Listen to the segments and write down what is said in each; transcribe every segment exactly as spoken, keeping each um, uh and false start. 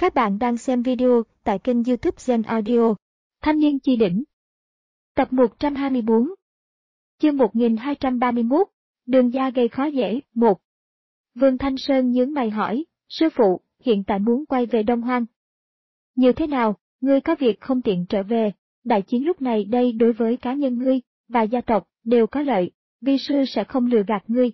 Các bạn đang xem video tại kênh YouTube Gen Audio. Thanh niên chi đỉnh. Tập một trăm hai mươi tư. Chương một nghìn hai trăm ba mươi mốt. Đường gia gây khó dễ. một. Vương Thanh Sơn nhướng mày hỏi, sư phụ, hiện tại muốn quay về Đông Hoang. Như thế nào, ngươi có việc không tiện trở về, đại chiến lúc này đây đối với cá nhân ngươi và gia tộc đều có lợi, vi sư sẽ không lừa gạt ngươi.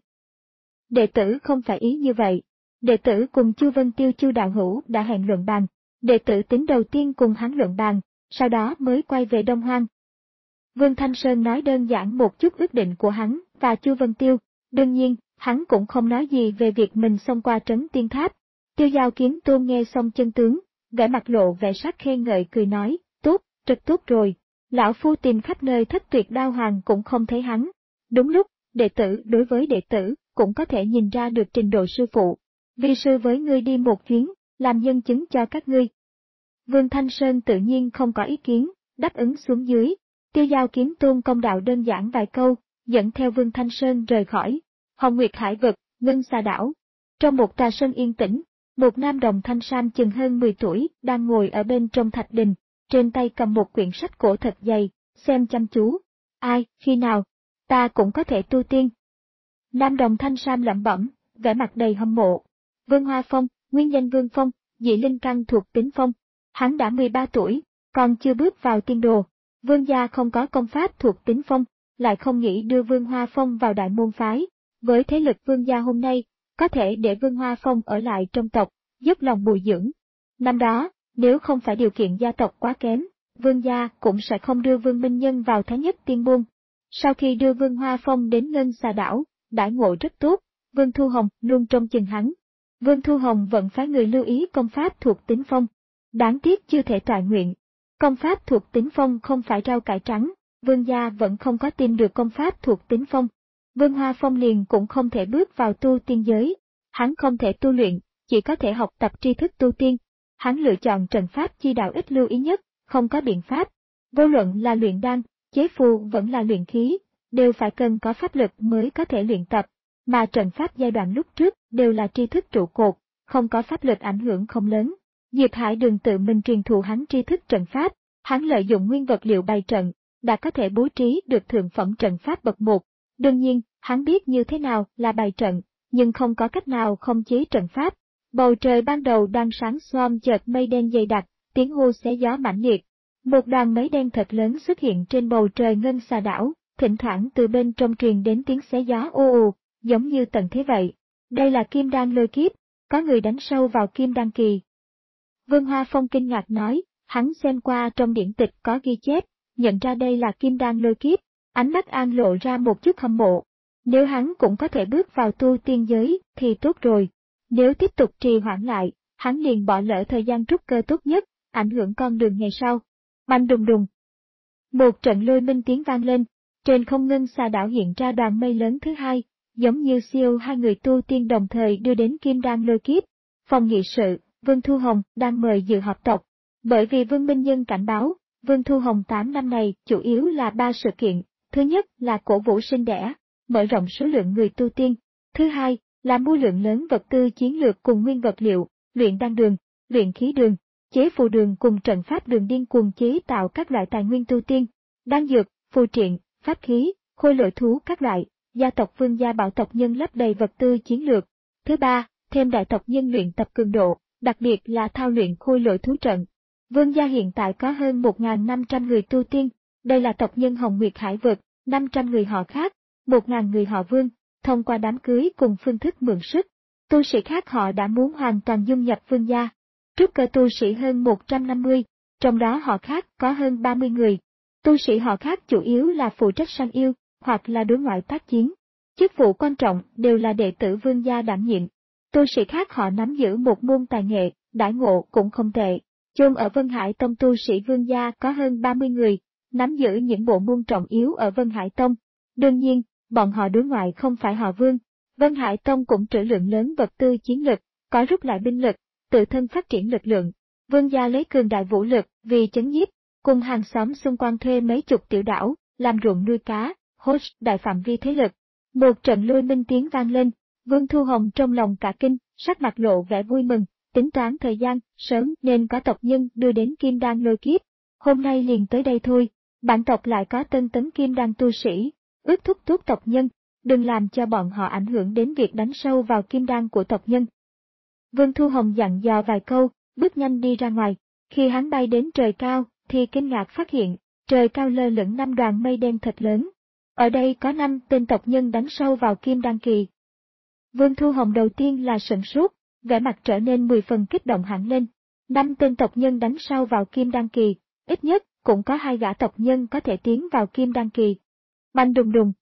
Đệ tử không phải ý như vậy. Đệ tử cùng Chu Vân Tiêu Chu đạo hữu đã hẹn luận bàn, đệ tử tính đầu tiên cùng hắn luận bàn, sau đó mới quay về Đông Hoang. Vương Thanh Sơn nói đơn giản một chút ước định của hắn và Chu Vân Tiêu, đương nhiên, hắn cũng không nói gì về việc mình xông qua trấn Tiên Tháp. Tiêu Giao Kiếm Tôn nghe xong chân tướng, vẻ mặt lộ vẻ sắc khen ngợi cười nói, tốt, rất tốt rồi, lão phu tìm khắp nơi Thất Tuyệt Đao Hoàng cũng không thấy hắn. Đúng lúc, đệ tử đối với đệ tử cũng có thể nhìn ra được trình độ sư phụ. Vi sư với ngươi đi một chuyến, làm nhân chứng cho các ngươi. Vương Thanh Sơn tự nhiên không có ý kiến, đáp ứng xuống dưới. Tiêu Giao Kiếm Tôn công đạo đơn giản vài câu, dẫn theo Vương Thanh Sơn rời khỏi Hồng Nguyệt Hải vực, Ngân Xà đảo. Trong một tòa sân yên tĩnh, một nam đồng thanh sam chừng hơn mười tuổi đang ngồi ở bên trong thạch đình, trên tay cầm một quyển sách cổ thật dày, xem chăm chú. Ai, khi nào, ta cũng có thể tu tiên. Nam đồng thanh sam lẩm bẩm, vẻ mặt đầy hâm mộ. Vương Hoa Phong, nguyên danh Vương Phong, dị linh căn thuộc tính phong. Hắn đã mười ba tuổi, còn chưa bước vào tiên đồ. Vương gia không có công pháp thuộc tính phong, lại không nghĩ đưa Vương Hoa Phong vào đại môn phái. Với thế lực Vương gia hôm nay, có thể để Vương Hoa Phong ở lại trong tộc, giúp lòng bồi dưỡng. Năm đó, nếu không phải điều kiện gia tộc quá kém, Vương gia cũng sẽ không đưa Vương Minh Nhân vào Thái Nhất Tiên môn. Sau khi đưa Vương Hoa Phong đến Ngân Xà đảo, đãi ngộ rất tốt, Vương Thu Hồng luôn trông chừng hắn. Vương Thu Hồng vẫn phái người lưu ý công pháp thuộc tính phong. Đáng tiếc chưa thể toại nguyện. Công pháp thuộc tính phong không phải rau cải trắng, Vương gia vẫn không có tìm được công pháp thuộc tính phong. Vương Hoa Phong liền cũng không thể bước vào tu tiên giới. Hắn không thể tu luyện, chỉ có thể học tập tri thức tu tiên. Hắn lựa chọn trận pháp chi đạo ít lưu ý nhất, không có biện pháp. Vô luận là luyện đan, chế phù vẫn là luyện khí, đều phải cần có pháp lực mới có thể luyện tập. Mà trận pháp giai đoạn lúc trước đều là tri thức trụ cột, không có pháp lực ảnh hưởng không lớn. Diệp Hải Đường tự mình truyền thụ hắn tri thức trận pháp, hắn lợi dụng nguyên vật liệu bày trận, đã có thể bố trí được thượng phẩm trận pháp bậc một. Đương nhiên, hắn biết như thế nào là bày trận, nhưng không có cách nào không chế trận pháp. Bầu trời ban đầu đang sáng xoam chợt mây đen dày đặc, tiếng hô xé gió mãnh liệt. Một đoàn mấy đen thật lớn xuất hiện trên bầu trời Ngân Xà đảo, thỉnh thoảng từ bên trong truyền đến tiếng xé gió ồ ồ, giống như tận thế vậy. Đây là Kim Đan lôi kiếp, có người đánh sâu vào Kim Đan kỳ. Vương Hoa Phong kinh ngạc nói, hắn xem qua trong điển tịch có ghi chép, nhận ra đây là Kim Đan lôi kiếp, ánh mắt An lộ ra một chút hâm mộ. Nếu hắn cũng có thể bước vào tu tiên giới thì tốt rồi, nếu tiếp tục trì hoãn lại, hắn liền bỏ lỡ thời gian trúc cơ tốt nhất, ảnh hưởng con đường ngày sau. Bành đùng đùng. Một trận lôi minh tiếng vang lên, trên không Ngân Xà đảo hiện ra đoàn mây lớn thứ hai. Giống như siêu hai người tu tiên đồng thời đưa đến Kim Đan lôi kiếp. Phòng nghị sự, Vương Thu Hồng đang mời dự họp tộc. Bởi vì Vương Minh Nhân cảnh báo, Vương Thu Hồng tám năm này chủ yếu là ba sự kiện. Thứ nhất là cổ vũ sinh đẻ, mở rộng số lượng người tu tiên. Thứ hai là mua lượng lớn vật tư chiến lược cùng nguyên vật liệu, luyện đan đường, luyện khí đường, chế phù đường cùng trận pháp đường điên cuồng chế tạo các loại tài nguyên tu tiên, đan dược, phù triện, pháp khí, khôi lỗi thú các loại. Gia tộc Vương gia bảo tộc nhân lấp đầy vật tư chiến lược. Thứ ba, thêm đại tộc nhân luyện tập cường độ, đặc biệt là thao luyện khôi lỗi thú trận. Vương gia hiện tại có hơn một nghìn năm trăm người tu tiên, đây là tộc nhân Hồng Nguyệt Hải vực, năm trăm người họ khác, một nghìn người họ Vương, thông qua đám cưới cùng phương thức mượn sức. Tu sĩ khác họ đã muốn hoàn toàn dung nhập Vương gia. Trúc cơ tu sĩ hơn một trăm năm mươi, trong đó họ khác có hơn ba mươi người. Tu sĩ họ khác chủ yếu là phụ trách săn yêu, hoặc là đối ngoại tác chiến. Chức vụ quan trọng đều là đệ tử Vương gia đảm nhiệm. Tu sĩ khác họ nắm giữ một môn tài nghệ, đãi ngộ cũng không tệ. Chôn ở Vân Hải Tông tu sĩ Vương gia có hơn ba mươi người, nắm giữ những bộ môn trọng yếu ở Vân Hải Tông. Đương nhiên, bọn họ đối ngoại không phải họ Vương. Vân Hải Tông cũng trữ lượng lớn vật tư chiến lực, có rút lại binh lực, tự thân phát triển lực lượng. Vương gia lấy cường đại vũ lực vì chấn nhiếp, cùng hàng xóm xung quanh thuê mấy chục tiểu đảo, làm ruộng nuôi cá. Host đại phạm vi thế lực. Một trận lôi minh tiếng vang lên, Vương Thu Hồng trong lòng cả kinh, sắc mặt lộ vẻ vui mừng, tính toán thời gian, sớm nên có tộc nhân đưa đến kim đan lôi kiếp. Hôm nay liền tới đây thôi, bản tộc lại có tân tấn kim đan tu sĩ, ước thúc thúc tộc nhân, đừng làm cho bọn họ ảnh hưởng đến việc đánh sâu vào kim đan của tộc nhân. Vương Thu Hồng dặn dò vài câu, bước nhanh đi ra ngoài. Khi hắn bay đến trời cao, thì kinh ngạc phát hiện, trời cao lơ lửng năm đoàn mây đen thật lớn. Ở đây có năm tên tộc nhân đánh sâu vào kim đan kỳ. Vương Thu Hồng đầu tiên là sửng sốt, vẻ mặt trở nên mười phần kích động hẳn lên. Năm tên tộc nhân đánh sâu vào kim đan kỳ, ít nhất cũng có hai gã tộc nhân có thể tiến vào kim đan kỳ. Bành đùng đùng.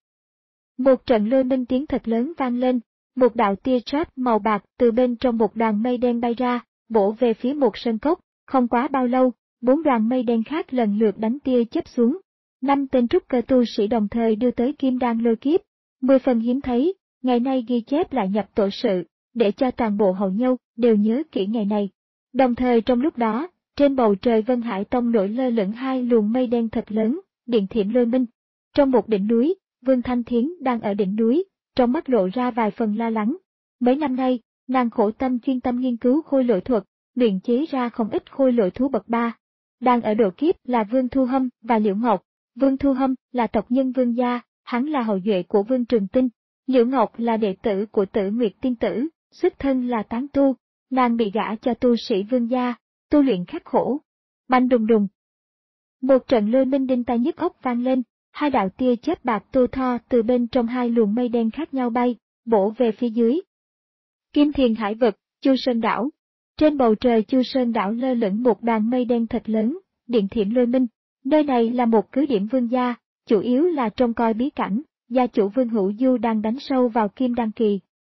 Một trận lôi minh tiếng thật lớn vang lên, một đạo tia chớp màu bạc từ bên trong một đoàn mây đen bay ra, bổ về phía một sơn cốc. Không quá bao lâu, bốn đoàn mây đen khác lần lượt đánh tia chớp xuống. Năm tên trúc cơ tu sĩ đồng thời đưa tới kim đan lôi kiếp, mười phần hiếm thấy, ngày nay ghi chép lại nhập tổ sự, để cho toàn bộ hậu nhâu đều nhớ kỹ ngày này. Đồng thời trong lúc đó, trên bầu trời Vân Hải Tông nổi lơ lửng hai luồng mây đen thật lớn, điện thiểm lôi minh. Trong một đỉnh núi, Vương Thanh Thiến đang ở đỉnh núi, trong mắt lộ ra vài phần lo lắng. Mấy năm nay, nàng khổ tâm chuyên tâm nghiên cứu khôi lỗi thuật, luyện chế ra không ít khôi lỗi thú bậc ba. Đang ở độ kiếp là Vương Thu Hâm và Liễu Ngọc. Vương Thu Hâm là tộc nhân Vương gia, hắn là hậu duệ của Vương Trường Tinh. Liễu Ngọc là đệ tử của Tử Nguyệt Tiên Tử, xuất thân là tán tu, nàng bị gả cho tu sĩ Vương gia, tu luyện khắc khổ. Bành đùng đùng. Một trận lôi minh đinh tai nhức óc vang lên, hai đạo tia chớp bạc tô tho từ bên trong hai luồng mây đen khác nhau bay, bổ về phía dưới. Kim Thiền Hải Vực, Chu Sơn Đảo. Trên bầu trời Chu Sơn Đảo lơ lửng một đoàn mây đen thật lớn, điện thiểm lôi minh. Nơi này là một cứ điểm vương gia, chủ yếu là trông coi bí cảnh, gia chủ Vương Hữu Du đang đánh sâu vào kim đan kỳ.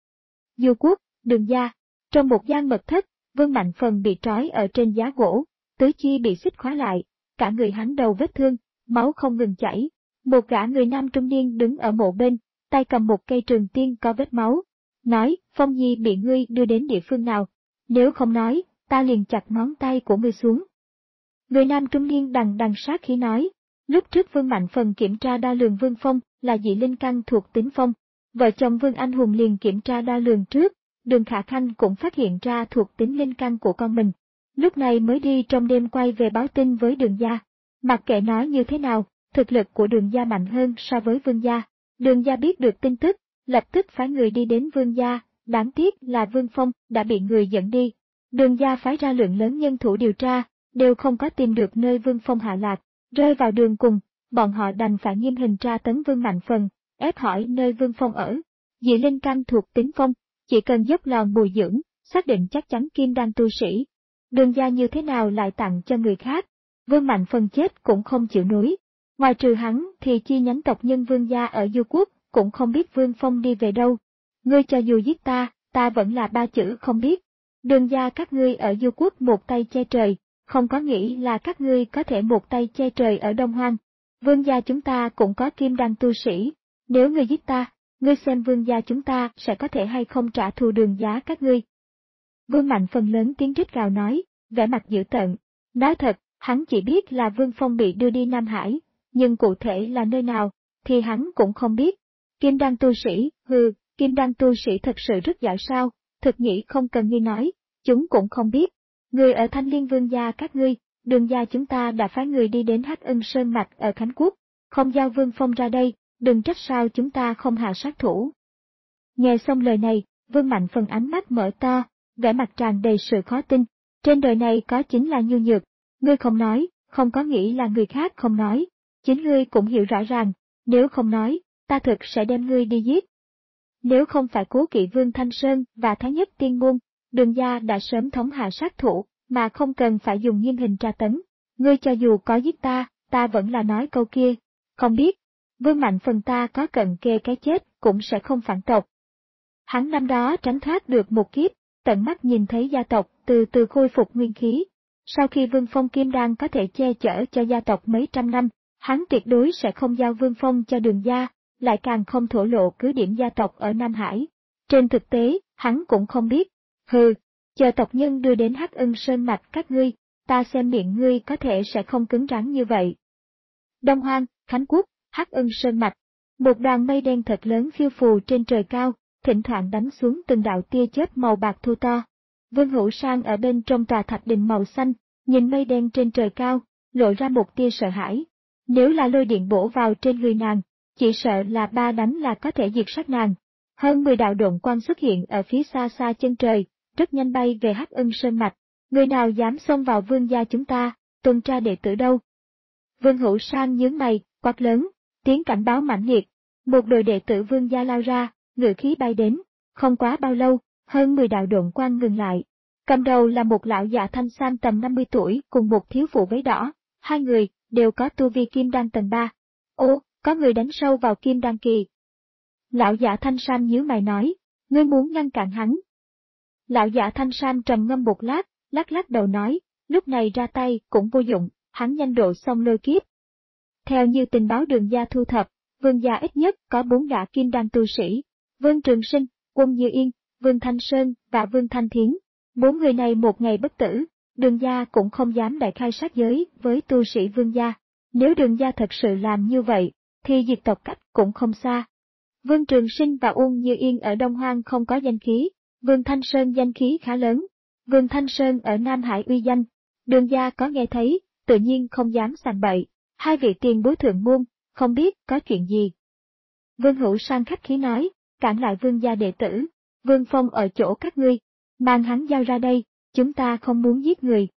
Du Quốc, Đường gia. Trong một gian mật thất, Vương Mạnh Phần bị trói ở trên giá gỗ, tứ chi bị xích khóa lại, cả người hắn đầu vết thương, máu không ngừng chảy. Một gã người nam trung niên đứng ở mộ bên, tay cầm một cây trường tiên có vết máu. Nói, Phong Nhi bị ngươi đưa đến địa phương nào? Nếu không nói, ta liền chặt ngón tay của ngươi xuống. Người nam trung niên đằng đằng sát khí nói, lúc trước Vương Mạnh Phần kiểm tra đo lường Vương Phong là dị linh căn thuộc tính phong. Vợ chồng Vương Anh Hùng liền kiểm tra đo lường trước, Đường Khả Khanh cũng phát hiện ra thuộc tính linh căn của con mình. Lúc này mới đi trong đêm quay về báo tin với Đường gia. Mặc kệ nói như thế nào, thực lực của Đường gia mạnh hơn so với Vương gia. Đường gia biết được tin tức, lập tức phái người đi đến Vương gia, đáng tiếc là Vương Phong đã bị người dẫn đi. Đường gia phái ra lượng lớn nhân thủ điều tra, đều không có tìm được nơi Vương Phong hạ lạc, rơi vào đường cùng, bọn họ đành phải nghiêm hình tra tấn Vương Mạnh Phần, ép hỏi nơi Vương Phong ở. Dị linh căn thuộc tính phong, chỉ cần dốc lòn bồi dưỡng, xác định chắc chắn kim đan tu sĩ. Đường gia như thế nào lại tặng cho người khác? Vương Mạnh Phần chết cũng không chịu nổi. Ngoài trừ hắn thì chi nhánh tộc nhân Vương gia ở Du Quốc cũng không biết Vương Phong đi về đâu. Ngươi cho dù giết ta, ta vẫn là ba chữ không biết. Đường gia các ngươi ở Du Quốc một tay che trời, không có nghĩ là các ngươi có thể một tay che trời ở Đông Hoang. Vương gia chúng ta cũng có kim đan tu sĩ, nếu ngươi giết ta, ngươi xem Vương gia chúng ta sẽ có thể hay không trả thù Đường gia các ngươi. Vương Mạnh Phần lớn tiếng rít gào nói, vẻ mặt dữ tợn. Nói thật, hắn chỉ biết là Vương Phong bị đưa đi Nam Hải, nhưng cụ thể là nơi nào, thì hắn cũng không biết. Kim đan tu sĩ, hừ, kim đan tu sĩ thật sự rất giỏi sao, thực nghĩ không cần ngươi nói, chúng cũng không biết. Người ở Thanh Liên Vương gia các ngươi, Đường gia chúng ta đã phái người đi đến Hắc Ân Sơn Mạch ở Khánh Quốc, không giao Vương Phong ra đây, đừng trách sao chúng ta không hạ sát thủ. Nghe xong lời này, Vương Mạnh Phần ánh mắt mở to, vẻ mặt tràn đầy sự khó tin. Trên đời này có chính là nhu nhược, ngươi không nói, không có nghĩ là người khác không nói. Chính ngươi cũng hiểu rõ ràng, nếu không nói, ta thực sẽ đem ngươi đi giết. Nếu không phải cố kỵ Vương Thanh Sơn và Thái Nhất Tiên Môn, Đường gia đã sớm thống hạ sát thủ, mà không cần phải dùng nghiêm hình tra tấn. Ngươi cho dù có giết ta, ta vẫn là nói câu kia. Không biết, Vương Mạnh Phần ta có cận kề cái chết cũng sẽ không phản tộc. Hắn năm đó tránh thoát được một kiếp, tận mắt nhìn thấy gia tộc từ từ khôi phục nguyên khí. Sau khi Vương Phong Kim Đan có thể che chở cho gia tộc mấy trăm năm, hắn tuyệt đối sẽ không giao Vương Phong cho Đường gia, lại càng không thổ lộ cứ điểm gia tộc ở Nam Hải. Trên thực tế, hắn cũng không biết. Hừ, chờ tộc nhân đưa đến Hắc Ân Sơn Mạch các ngươi, ta xem miệng ngươi có thể sẽ không cứng rắn như vậy. Đông Hoang, Khánh Quốc, Hắc Ân Sơn Mạch. Một đoàn mây đen thật lớn phiêu phù trên trời cao, thỉnh thoảng đánh xuống từng đạo tia chớp màu bạc thô to. Vương Hữu Sang ở bên trong tòa thạch đình màu xanh, nhìn mây đen trên trời cao, lộ ra một tia sợ hãi. Nếu là lôi điện bổ vào trên người nàng, chỉ sợ là ba đánh là có thể diệt sát nàng. Hơn mười đạo độn quang xuất hiện ở phía xa xa chân trời, rất nhanh bay về Hắc Ưng Sơn Mạch. Người nào dám xông vào vương gia chúng ta, tuần tra đệ tử đâu? Vương Hữu Sang nhướng mày, quát lớn, tiếng cảnh báo mãnh liệt. Một đội đệ tử vương gia lao ra, ngự khí bay đến. Không quá bao lâu, hơn mười đạo độn quang ngừng lại. Cầm đầu là một lão già thanh sam tầm năm mươi tuổi cùng một thiếu phụ váy đỏ. Hai người đều có tu vi kim đan tầng ba. Ô, có người đánh sâu vào kim đan kỳ. Lão giả thanh sam nhíu mày nói, ngươi muốn ngăn cản hắn. Lão giả thanh sam trầm ngâm một lát, lắc lắc đầu nói, lúc này ra tay cũng vô dụng, hắn nhanh độ xong lôi kiếp. Theo như tình báo Đường gia thu thập, vương gia ít nhất có bốn gã kim đan tu sĩ, Vương Trường Sinh, Quân Như Yên, Vương Thanh Sơn và Vương Thanh Thiến. Bốn người này một ngày bất tử, Đường gia cũng không dám đại khai sát giới với tu sĩ vương gia. Nếu Đường gia thật sự làm như vậy, thì diệt tộc cách cũng không xa. Vương Trường Sinh và Uông Như Yên ở Đông Hoang không có danh khí, Vương Thanh Sơn danh khí khá lớn. Vương Thanh Sơn ở Nam Hải uy danh, Đường gia có nghe thấy, tự nhiên không dám sàng bậy. Hai vị tiền bối thượng môn, không biết có chuyện gì. Vương Hữu Sang khách khí nói, cản lại vương gia đệ tử, Vương Phong ở chỗ các ngươi, mang hắn giao ra đây, chúng ta không muốn giết người.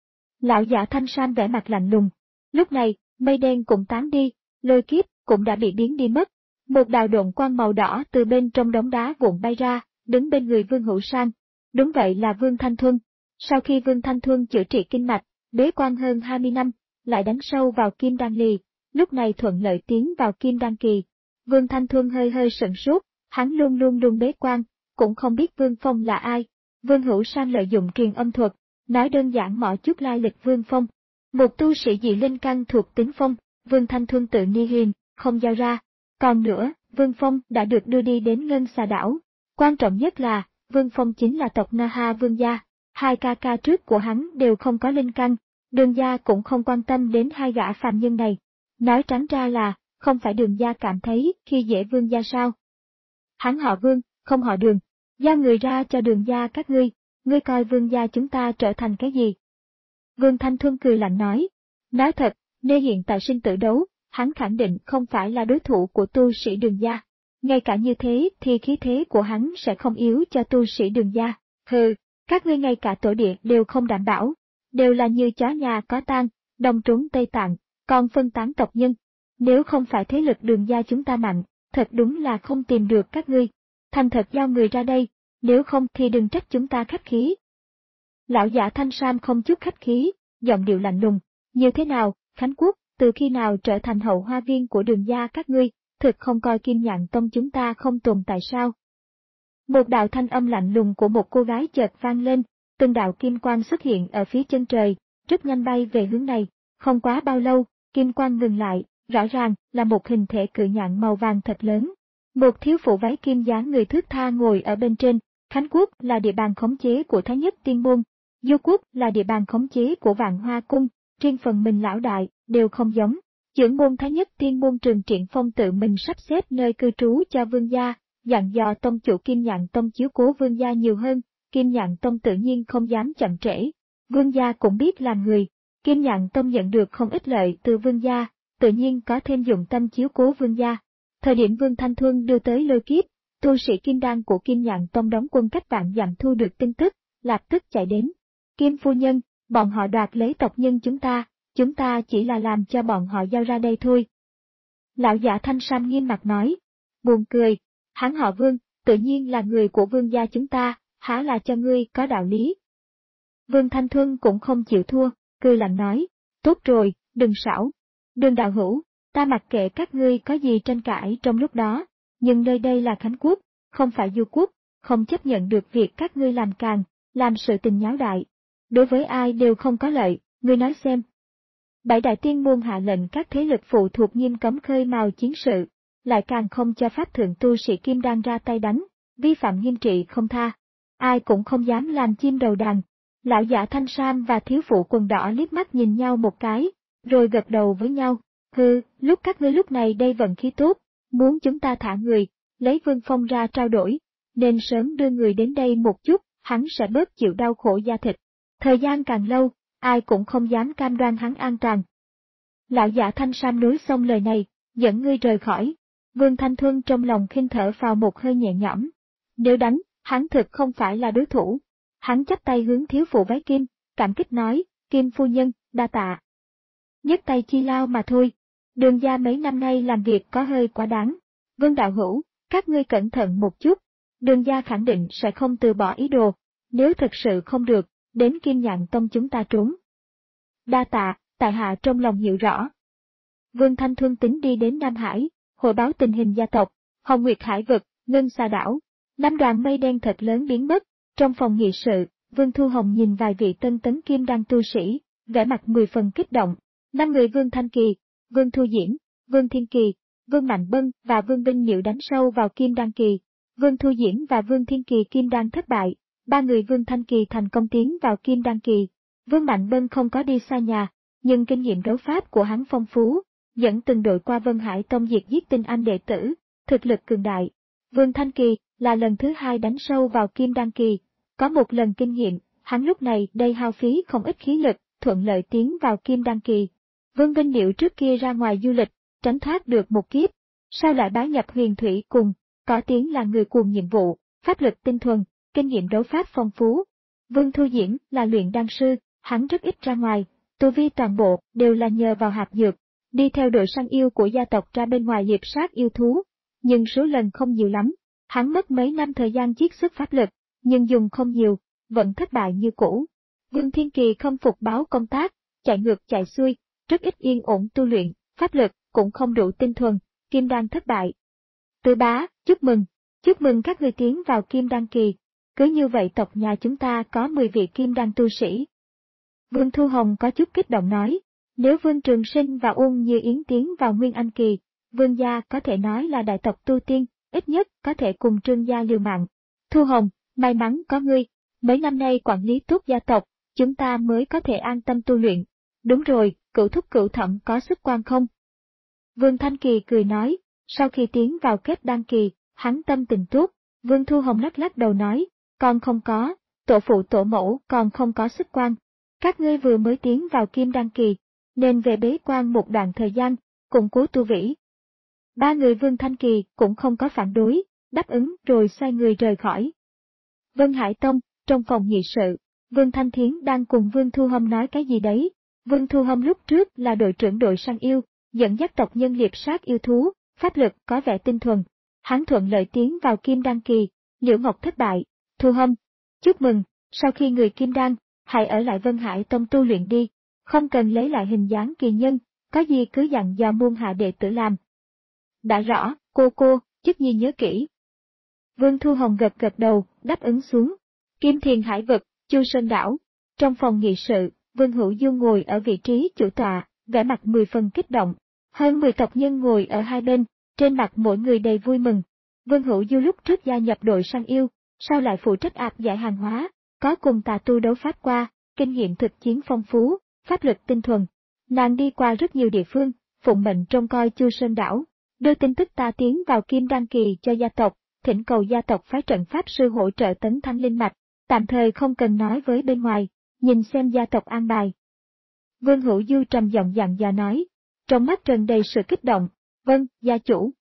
Lão giả thanh sam vẻ mặt lạnh lùng. Lúc này, mây đen cũng tán đi, lôi kiếp cũng đã bị biến đi mất. Một đạo độn quang màu đỏ từ bên trong đống đá vụn bay ra, đứng bên người Vương Hữu Sang. Đúng vậy là Vương Thanh Thuân. Sau khi Vương Thanh Thuân chữa trị kinh mạch, bế quan hơn hai mươi năm, lại đánh sâu vào kim đan lì, lúc này thuận lợi tiến vào kim đan kỳ. Vương Thanh Thuân hơi hơi sửng sốt, hắn luôn luôn luôn bế quan, cũng không biết Vương Phong là ai. Vương Hữu Sang lợi dụng truyền âm thuật, nói đơn giản mọi chút lai lịch Vương Phong. Một tu sĩ dị linh căn thuộc tính phong, Vương Thanh Thuân tự ni hiền, không giao ra. Còn nữa, Vương Phong đã được đưa đi đến Ngân Xà Đảo. Quan trọng nhất là, Vương Phong chính là tộc Na Ha Vương gia. Hai ca ca trước của hắn đều không có linh căn, Đường gia cũng không quan tâm đến hai gã phàm nhân này. Nói trắng ra là, không phải Đường gia cảm thấy khi dễ Vương gia sao? Hắn họ Vương, không họ Đường, giao người ra cho Đường gia các ngươi, ngươi coi Vương gia chúng ta trở thành cái gì? Vương Thanh Thuân cười lạnh nói, nói thật, nơi hiện tại sinh tử đấu, hắn khẳng định không phải là đối thủ của tu sĩ Đường gia. Ngay cả như thế thì khí thế của hắn sẽ không yếu cho tu sĩ Đường gia. Hừ, các ngươi ngay cả tổ địa đều không đảm bảo, đều là như chó nhà có tang, đồng trốn Tây Tạng, còn phân tán tộc nhân. Nếu không phải thế lực Đường gia chúng ta mạnh, thật đúng là không tìm được các ngươi. Thành thật giao người ra đây, nếu không thì đừng trách chúng ta khách khí. Lão giả thanh sam không chút khách khí, giọng điệu lạnh lùng, như thế nào, Khánh Quốc, từ khi nào trở thành hậu hoa viên của Đường gia các ngươi, thực không coi Kim Nhạn Tông chúng ta không tồn tại sao? Một đạo thanh âm lạnh lùng của một cô gái chợt vang lên, từng đạo kim quang xuất hiện ở phía chân trời, rất nhanh bay về hướng này. Không quá bao lâu, kim quang ngừng lại, rõ ràng là một hình thể cự nhạn màu vàng thật lớn. Một thiếu phụ váy kim dáng người thướt tha ngồi ở bên trên. Khánh Quốc là địa bàn khống chế của Thái Nhất Tiên Môn, Du Quốc là địa bàn khống chế của Vạn Hoa Cung, riêng phần mình lão đại, đều không giống. Trưởng môn Thái Nhất Tiên Môn Trường Triển Phong tự mình sắp xếp nơi cư trú cho vương gia, dặn dò tông chủ Kim Nhạn Tông chiếu cố vương gia nhiều hơn, Kim Nhạn Tông tự nhiên không dám chậm trễ. Vương gia cũng biết làm người, Kim Nhạn Tông nhận được không ít lợi từ vương gia, tự nhiên có thêm dụng tâm chiếu cố vương gia. Thời điểm Vương Thanh Thuân đưa tới lôi kiếp, tu sĩ kim đan của Kim Nhạn Tông đóng quân cách vạn dặm thu được tin tức, lập tức chạy đến. Kim phu nhân, bọn họ đoạt lấy tộc nhân chúng ta, chúng ta chỉ là làm cho bọn họ giao ra đây thôi. Lão giả thanh sam nghiêm mặt nói, buồn cười, hắn họ Vương, tự nhiên là người của vương gia chúng ta, há là cho ngươi có đạo lý. Vương Thanh Thuân cũng không chịu thua, cười lạnh nói, tốt rồi, đừng xảo. Đường đạo hữu, ta mặc kệ các ngươi có gì tranh cãi trong lúc đó, nhưng nơi đây là Khánh Quốc, không phải Du Quốc, không chấp nhận được việc các ngươi làm càng, làm sự tình nháo đại. Đối với ai đều không có lợi, ngươi nói xem. Bảy đại tiên môn hạ lệnh các thế lực phụ thuộc nghiêm cấm khơi mào chiến sự, lại càng không cho pháp thượng tu sĩ kim đan ra tay đánh, vi phạm nghiêm trị không tha. Ai cũng không dám làm chim đầu đàn. Lão giả thanh sam và thiếu phụ quần đỏ liếc mắt nhìn nhau một cái, rồi gật đầu với nhau. Hừ, lúc các ngươi lúc này đây vận khí tốt, muốn chúng ta thả người, lấy Vương Phong ra trao đổi, nên sớm đưa người đến đây một chút, hắn sẽ bớt chịu đau khổ da thịt. Thời gian càng lâu, ai cũng không dám cam đoan hắn an toàn. Lão giả Thanh Sam núi xong lời này, dẫn ngươi rời khỏi. Vương Thanh Thuân trong lòng khinh thở vào một hơi nhẹ nhõm. Nếu đánh, hắn thực không phải là đối thủ. Hắn chắp tay hướng thiếu phụ váy kim, cảm kích nói, Kim phu nhân, đa tạ. Nhấc tay chi lao mà thôi. Đường gia mấy năm nay làm việc có hơi quá đáng. Vương đạo hữu, các ngươi cẩn thận một chút. Đường gia khẳng định sẽ không từ bỏ ý đồ. Nếu thực sự không được, đến Kim Nhạn Tông chúng ta trốn. Đa tạ, tại hạ trong lòng hiểu rõ. Vương Thanh Thuân tính đi đến Nam Hải, hội báo tình hình gia tộc, Hồng Nguyệt Hải vực, Ngân Sa đảo. Năm đoàn mây đen thật lớn biến mất. Trong phòng nghị sự, Vương Thu Hồng nhìn vài vị tân tấn kim đan tu sĩ, vẻ mặt mười phần kích động. Năm người Vương Thanh Kỳ, Vương Thu Diễm, Vương Thiên Kỳ, Vương Mạnh Bân và Vương Vinh Nhiệu đánh sâu vào kim đan kỳ. Vương Thu Diễm và Vương Thiên Kỳ kim đan thất bại, ba người Vương Thanh Kỳ thành công tiến vào kim đan kỳ. Vương Mạnh Bân không có đi xa nhà, nhưng kinh nghiệm đấu pháp của hắn phong phú, dẫn từng đội qua Vân Hải Tông diệt giết tinh anh đệ tử, thực lực cường đại. Vương Thanh Kỳ là lần thứ hai đánh sâu vào kim đan kỳ, có một lần kinh nghiệm, hắn lúc này đây hao phí không ít khí lực, thuận lợi tiến vào kim đan kỳ. Vương Vinh Nhiệu trước kia ra ngoài du lịch, tránh thoát được một kiếp, sau lại bái nhập huyền thủy cùng, có tiếng là người cuồng nhiệm vụ, pháp lực tinh thuần, kinh nghiệm đấu pháp phong phú. Vương Thu Diễm là luyện đan sư, hắn rất ít ra ngoài, tu vi toàn bộ đều là nhờ vào hạt dược, đi theo đội săn yêu của gia tộc ra bên ngoài liệp sát yêu thú, nhưng số lần không nhiều lắm. Hắn mất mấy năm thời gian chiết xuất pháp lực, nhưng dùng không nhiều, vẫn thất bại như cũ. Vương Thiên Kỳ không phục báo công tác, chạy ngược chạy xuôi, rất ít yên ổn tu luyện, pháp lực cũng không đủ tinh thuần, kim đan thất bại. Từ bá, chúc mừng, chúc mừng các ngươi tiến vào kim đan kỳ, cứ như vậy tộc nhà chúng ta có mười vị kim đan tu sĩ. Vương Thu Hồng có chút kích động nói, nếu Vương Trường Sinh và Uông Như Yến tiến vào nguyên anh kỳ, Vương gia có thể nói là đại tộc tu tiên, ít nhất có thể cùng Trương gia liều mạng. Thu Hồng, may mắn có ngươi, mấy năm nay quản lý tốt gia tộc, chúng ta mới có thể an tâm tu luyện. Đúng rồi, cửu thúc cửu thẩm có sức quan không? Vương Thanh Kỳ cười nói, sau khi tiến vào kết đan kỳ, hắn tâm tình tốt. Vương Thu Hồng lắc lắc đầu nói, con không có, tổ phụ tổ mẫu còn không có sức quan. Các ngươi vừa mới tiến vào kim đan kỳ, nên về bế quan một đoạn thời gian, củng cố tu vĩ. Ba người Vương Thanh Kỳ cũng không có phản đối, đáp ứng rồi xoay người rời khỏi. Vân Hải Tông, trong phòng nghị sự, Vương Thanh Thiến đang cùng Vương Thu Hâm nói cái gì đấy. Vương Thu Hâm lúc trước là đội trưởng đội săn yêu, dẫn dắt tộc nhân liệp sát yêu thú, pháp lực có vẻ tinh thuần. Hắn thuận lợi tiến vào kim đan kỳ, Liễu Ngọc thất bại. Thu Hâm, chúc mừng, sau khi người kim đan, hãy ở lại Vân Hải Tông tu luyện đi, không cần lấy lại hình dáng kỳ nhân, có gì cứ dặn dò môn hạ đệ tử làm. Đã rõ, cô cô, chức nhi nhớ kỹ. Vương Thu Hồng gật gật đầu, đáp ứng xuống. Kim Thiền Hải vực, Chu Sơn đảo. Trong phòng nghị sự, Vương Hữu Du ngồi ở vị trí chủ tọa, vẻ mặt mười phần kích động. Hơn mười tộc nhân ngồi ở hai bên, trên mặt mỗi người đầy vui mừng. Vương Hữu Du lúc trước gia nhập đội săn yêu, sau lại phụ trách áp giải hàng hóa, có cùng tà tu đấu pháp qua, kinh nghiệm thực chiến phong phú, pháp lực tinh thuần. Nàng đi qua rất nhiều địa phương, phụng mệnh trông coi Chu Sơn đảo, đưa tin tức ta tiến vào kim đan kỳ cho gia tộc, thỉnh cầu gia tộc phái trận pháp sư hỗ trợ tấn thăng linh mạch, tạm thời không cần nói với bên ngoài, nhìn xem gia tộc an bài. Vương Hữu Du trầm giọng dặn dò nói, trong mắt tràn đầy sự kích động, vâng, gia chủ.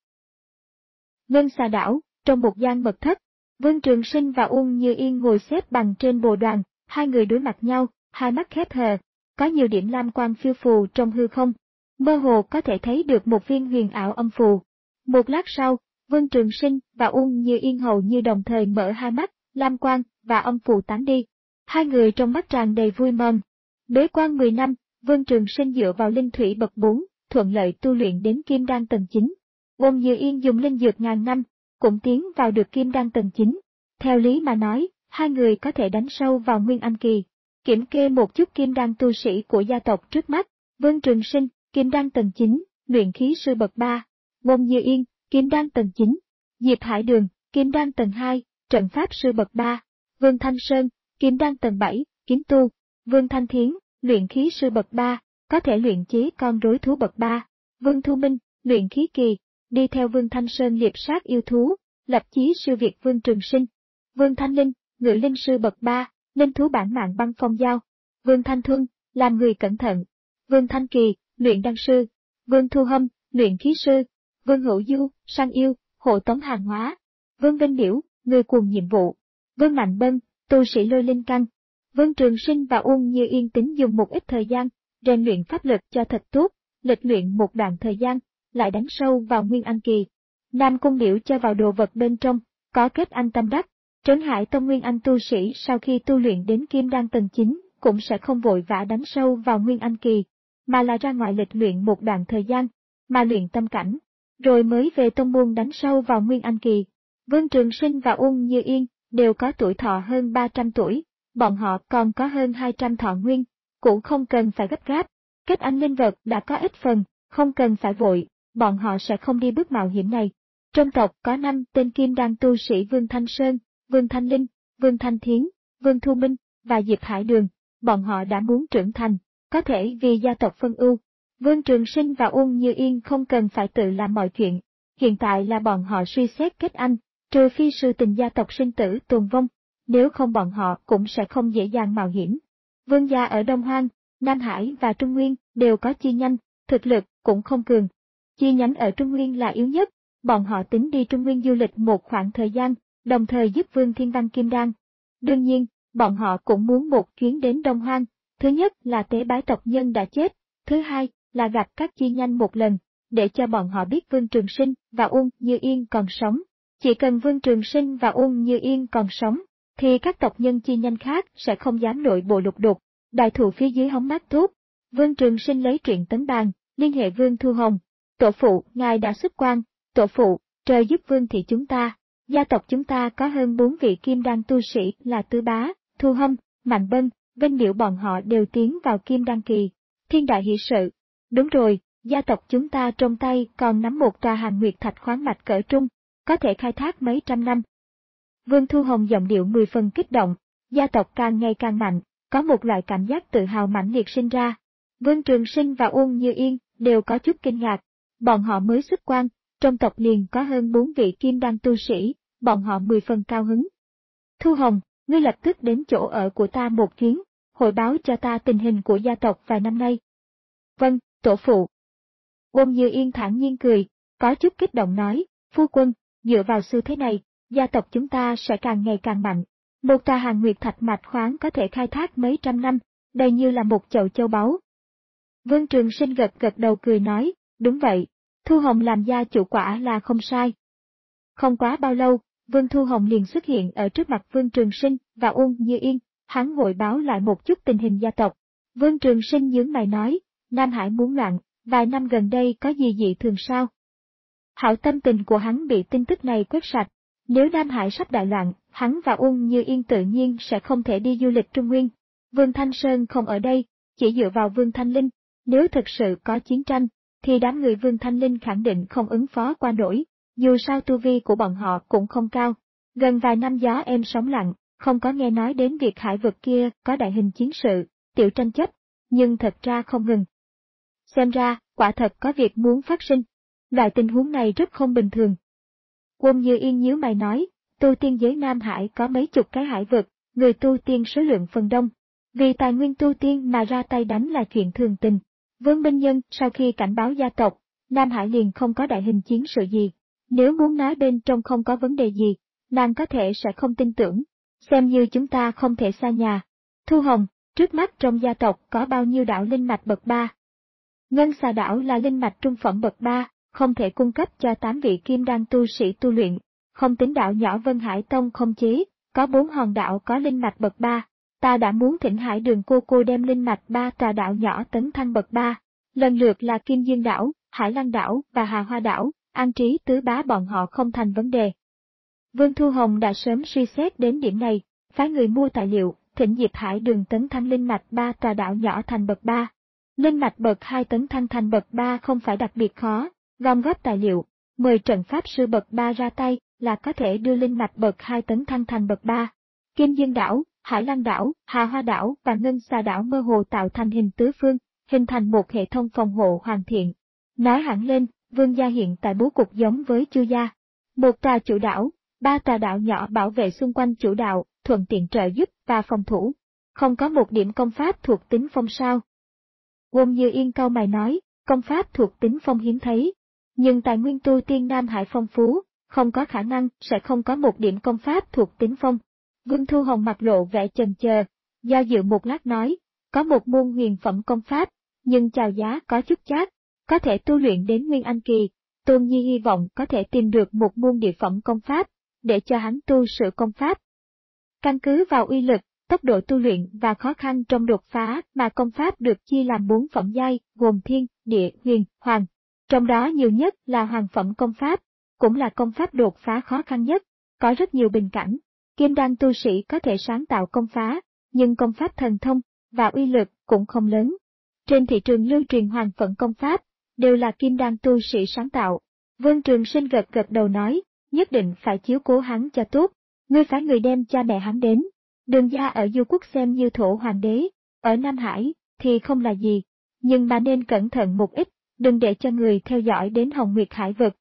Ngân Sa đảo, trong một gian mật thất, Vương Trường Sinh và Uông Như Yên ngồi xếp bằng trên bồ đoàn, hai người đối mặt nhau, hai mắt khép hờ, có nhiều điểm lam quang phiêu phù trong hư không, mơ hồ có thể thấy được một viên huyền ảo âm phù. Một lát sau, Vương Trường Sinh và Uông Như Yên hầu như đồng thời mở hai mắt, lam quang và âm phù tán đi. Hai người trong mắt tràn đầy vui mừng. Bế quan mười năm, Vương Trường Sinh dựa vào linh thủy bậc bốn, thuận lợi tu luyện đến kim đan tầng chín. Uông Như Yên dùng linh dược ngàn năm, cũng tiến vào được kim đan tầng chín. Theo lý mà nói, hai người có thể đánh sâu vào nguyên anh kỳ. Kiểm kê một chút kim đan tu sĩ của gia tộc trước mắt, Vương Trường Sinh, kim đan tầng chín, luyện khí sư bậc ba, Uông Như Yên, kim đan tầng chín, Diệp Hải Đường, kim đan tầng hai, trận pháp sư bậc ba, Vương Thanh Sơn, kim đan tầng bảy, kiếm tu, Vương Thanh Thiến, luyện khí sư bậc ba, có thể luyện chế con rối thú bậc ba, Vương Thu Minh, luyện khí kỳ, đi theo Vương Thanh Sơn liệp sát yêu thú, lập chí siêu việt Vương Trường Sinh, Vương Thanh Linh, ngự linh sư bậc ba, linh thú bản mạng băng phong dao. Vương Thanh Thuân, làm người cẩn thận. Vương Thanh Kỳ, luyện đan sư. Vương Thu Hâm, luyện khí sư. Vương Hữu Du, săn yêu, hộ tống hàng hóa. Vương Vinh Điểu, người cuồng nhiệm vụ. Vương Mạnh Bân, tu sĩ lôi linh căn. Vương Trường Sinh và Uông Như Yên tính dùng một ít thời gian, rèn luyện pháp lực cho thật tốt, lịch luyện một đoạn thời gian, lại đánh sâu vào Nguyên Anh kỳ. Nam Cung Điểu cho vào đồ vật bên trong, có kết anh tâm đắc. Trấn Hải Tông Nguyên Anh tu sĩ sau khi tu luyện đến Kim Đan tầng chín, cũng sẽ không vội vã đánh sâu vào Nguyên Anh kỳ, mà là ra ngoài lịch luyện một đoạn thời gian, mà luyện tâm cảnh, rồi mới về tông môn đánh sâu vào Nguyên Anh kỳ. Vương Trường Sinh và Uông Như Yên đều có tuổi thọ hơn ba trăm tuổi, bọn họ còn có hơn hai trăm thọ nguyên, cũng không cần phải gấp gáp. Kết anh linh vật đã có ít phần, không cần phải vội, bọn họ sẽ không đi bước mạo hiểm này. Trong tộc có năm tên Kim Đan tu sĩ Vương Thanh Sơn, Vương Thanh Linh, Vương Thanh Thiến, Vương Thu Minh và Diệp Hải Đường, bọn họ đã muốn trưởng thành, có thể vì gia tộc phân ưu. Vương Trường Sinh và Uông Như Yên không cần phải tự làm mọi chuyện, hiện tại là bọn họ suy xét kết anh, trừ phi sự tình gia tộc sinh tử tồn vong, nếu không bọn họ cũng sẽ không dễ dàng mạo hiểm. Vương gia ở Đông Hoang, Nam Hải và Trung Nguyên đều có chi nhánh, thực lực cũng không cường. Chi nhánh ở Trung Nguyên là yếu nhất, bọn họ tính đi Trung Nguyên du lịch một khoảng thời gian, đồng thời giúp Vương Thiên Văn Kim Đan. Đương nhiên, bọn họ cũng muốn một chuyến đến Đông Hoang, thứ nhất là tế bái tộc nhân đã chết, thứ hai là gặp các chi nhánh một lần, để cho bọn họ biết Vương Trường Sinh và Uông Như Yên còn sống. Chỉ cần Vương Trường Sinh và Uông Như Yên còn sống, thì các tộc nhân chi nhánh khác sẽ không dám nội bộ lục đục, đại thụ phía dưới hóng mát tốt. Vương Trường Sinh lấy truyện tấn bàn, liên hệ Vương Thu Hồng. Tổ phụ, ngài đã xuất quan. Tổ phụ, trời giúp Vương thị chúng ta. Gia tộc chúng ta có hơn bốn vị Kim Đan tu sĩ là Tư Bá, Thu Hâm, Mạnh Bân, Vinh Điểu, bọn họ đều tiến vào Kim Đan kỳ. Thiên đại hỷ sự. Đúng rồi, gia tộc chúng ta trong tay còn nắm một trà hàn nguyệt thạch khoáng mạch cỡ trung, có thể khai thác mấy trăm năm. Vương Thu Hồng giọng điệu mười phần kích động, gia tộc càng ngày càng mạnh, có một loại cảm giác tự hào mãnh liệt sinh ra. Vương Trường Sinh và Uông Như Yên đều có chút kinh ngạc, bọn họ mới xuất quan, trong tộc liền có hơn bốn vị Kim Đan tu sĩ, bọn họ mười phần cao hứng. Thu Hồng, ngươi lập tức đến chỗ ở của ta một chuyến, hội báo cho ta tình hình của gia tộc vài năm nay. Vâng, tổ phụ. Uông Như Yên thản nhiên cười, có chút kích động nói, phu quân, dựa vào xu thế này, gia tộc chúng ta sẽ càng ngày càng mạnh. Một trà hàn nguyệt thạch mạch khoáng có thể khai thác mấy trăm năm, đây như là một chậu châu báu. Vương Trường Sinh gật gật đầu cười nói, đúng vậy, Thu Hồng làm gia chủ quả là không sai. Không quá bao lâu, Vương Thu Hồng liền xuất hiện ở trước mặt Vương Trường Sinh và Uông Như Yên, hắn hội báo lại một chút tình hình gia tộc. Vương Trường Sinh nhướng mày nói, Nam Hải muốn loạn, vài năm gần đây có gì dị thường sao? Hảo tâm tình của hắn bị tin tức này quét sạch, nếu Nam Hải sắp đại loạn, hắn và Uông Như Yên tự nhiên sẽ không thể đi du lịch Trung Nguyên. Vương Thanh Sơn không ở đây, chỉ dựa vào Vương Thanh Linh, nếu thực sự có chiến tranh, thì đám người Vương Thanh Linh khẳng định không ứng phó qua nổi, dù sao tu vi của bọn họ cũng không cao. Gần vài năm gió êm sóng lặng, không có nghe nói đến việc hải vực kia có đại hình chiến sự, tiểu tranh chấp, nhưng thật ra không ngừng. Xem ra, quả thật có việc muốn phát sinh. Loại tình huống này rất không bình thường. Uông Như Yên nhíu mày nói, tu tiên giới Nam Hải có mấy chục cái hải vực, người tu tiên số lượng phần đông. Vì tài nguyên tu tiên mà ra tay đánh là chuyện thường tình. Vương Minh Nhân sau khi cảnh báo gia tộc, Nam Hải liền không có đại hình chiến sự gì. Nếu muốn nói bên trong không có vấn đề gì, nàng có thể sẽ không tin tưởng. Xem như chúng ta không thể xa nhà. Thu Hồng, trước mắt trong gia tộc có bao nhiêu đạo linh mạch bậc ba? Ngân Xà đảo là linh mạch trung phẩm bậc ba, không thể cung cấp cho tám vị Kim Đan tu sĩ tu luyện. Không tính đảo nhỏ Vân Hải Tông không chế, có bốn hòn đảo có linh mạch bậc ba. Ta đã muốn thỉnh Hải Đường cô cô đem linh mạch ba tòa đảo nhỏ tấn thăng bậc ba, lần lượt là Kim Dương đảo, Hải Lăng đảo và Hà Hoa đảo, an trí tứ bá bọn họ không thành vấn đề. Vương Thu Hồng đã sớm suy xét đến điểm này, phái người mua tài liệu, thỉnh Diệp Hải Đường tấn thăng linh mạch ba tòa đảo nhỏ thành bậc ba. Linh mạch bậc hai tấn thăng thành bậc ba không phải đặc biệt khó, gom góp tài liệu, mời trận pháp sư bậc ba ra tay là có thể đưa linh mạch bậc hai tấn thăng thành bậc ba. Kim Dương đảo, Hải Lăng đảo, Hà Hoa đảo và Ngân Xà đảo mơ hồ tạo thành hình tứ phương, hình thành một hệ thống phòng hộ hoàn thiện. Nói hẳn lên, Vương gia hiện tại bố cục giống với Chu gia. Một tòa chủ đảo, Ba tà đạo nhỏ bảo vệ xung quanh chủ đạo, thuận tiện trợ giúp và phòng thủ. Không có một điểm công pháp thuộc tính phong sao. Wong Như Yên cau mày nói, công pháp thuộc tính phong hiếm thấy. Nhưng tài nguyên tu tiên Nam Hải phong phú, không có khả năng sẽ không có một điểm công pháp thuộc tính phong. Vương Thu Hồng mặt lộ vẻ chần chờ, do dự một lát nói, có một môn huyền phẩm công pháp, nhưng chào giá có chút chát, có thể tu luyện đến Nguyên Anh kỳ. Tôn Nhi hy vọng có thể tìm được một môn địa phẩm công pháp, để cho hắn tu sửa công pháp. Căn cứ vào uy lực, tốc độ tu luyện và khó khăn trong đột phá mà công pháp được chia làm bốn phẩm giai, gồm thiên, địa, huyền, hoàng. Trong đó nhiều nhất là hoàng phẩm công pháp, cũng là công pháp đột phá khó khăn nhất, có rất nhiều bình cảnh. Kim đan tu sĩ có thể sáng tạo công phá, nhưng công pháp thần thông và uy lực cũng không lớn. Trên thị trường lưu truyền hoàng phẩm công pháp, đều là kim đan tu sĩ sáng tạo. Vương Trường Sinh gật gật đầu nói, nhất định phải chiếu cố hắn cho tốt, ngươi phải người đem cha mẹ hắn đến. Đường gia ở Du Quốc xem như thổ hoàng đế, ở Nam Hải thì không là gì, nhưng mà nên cẩn thận một ít, đừng để cho người theo dõi đến Hồng Nguyệt Hải vực.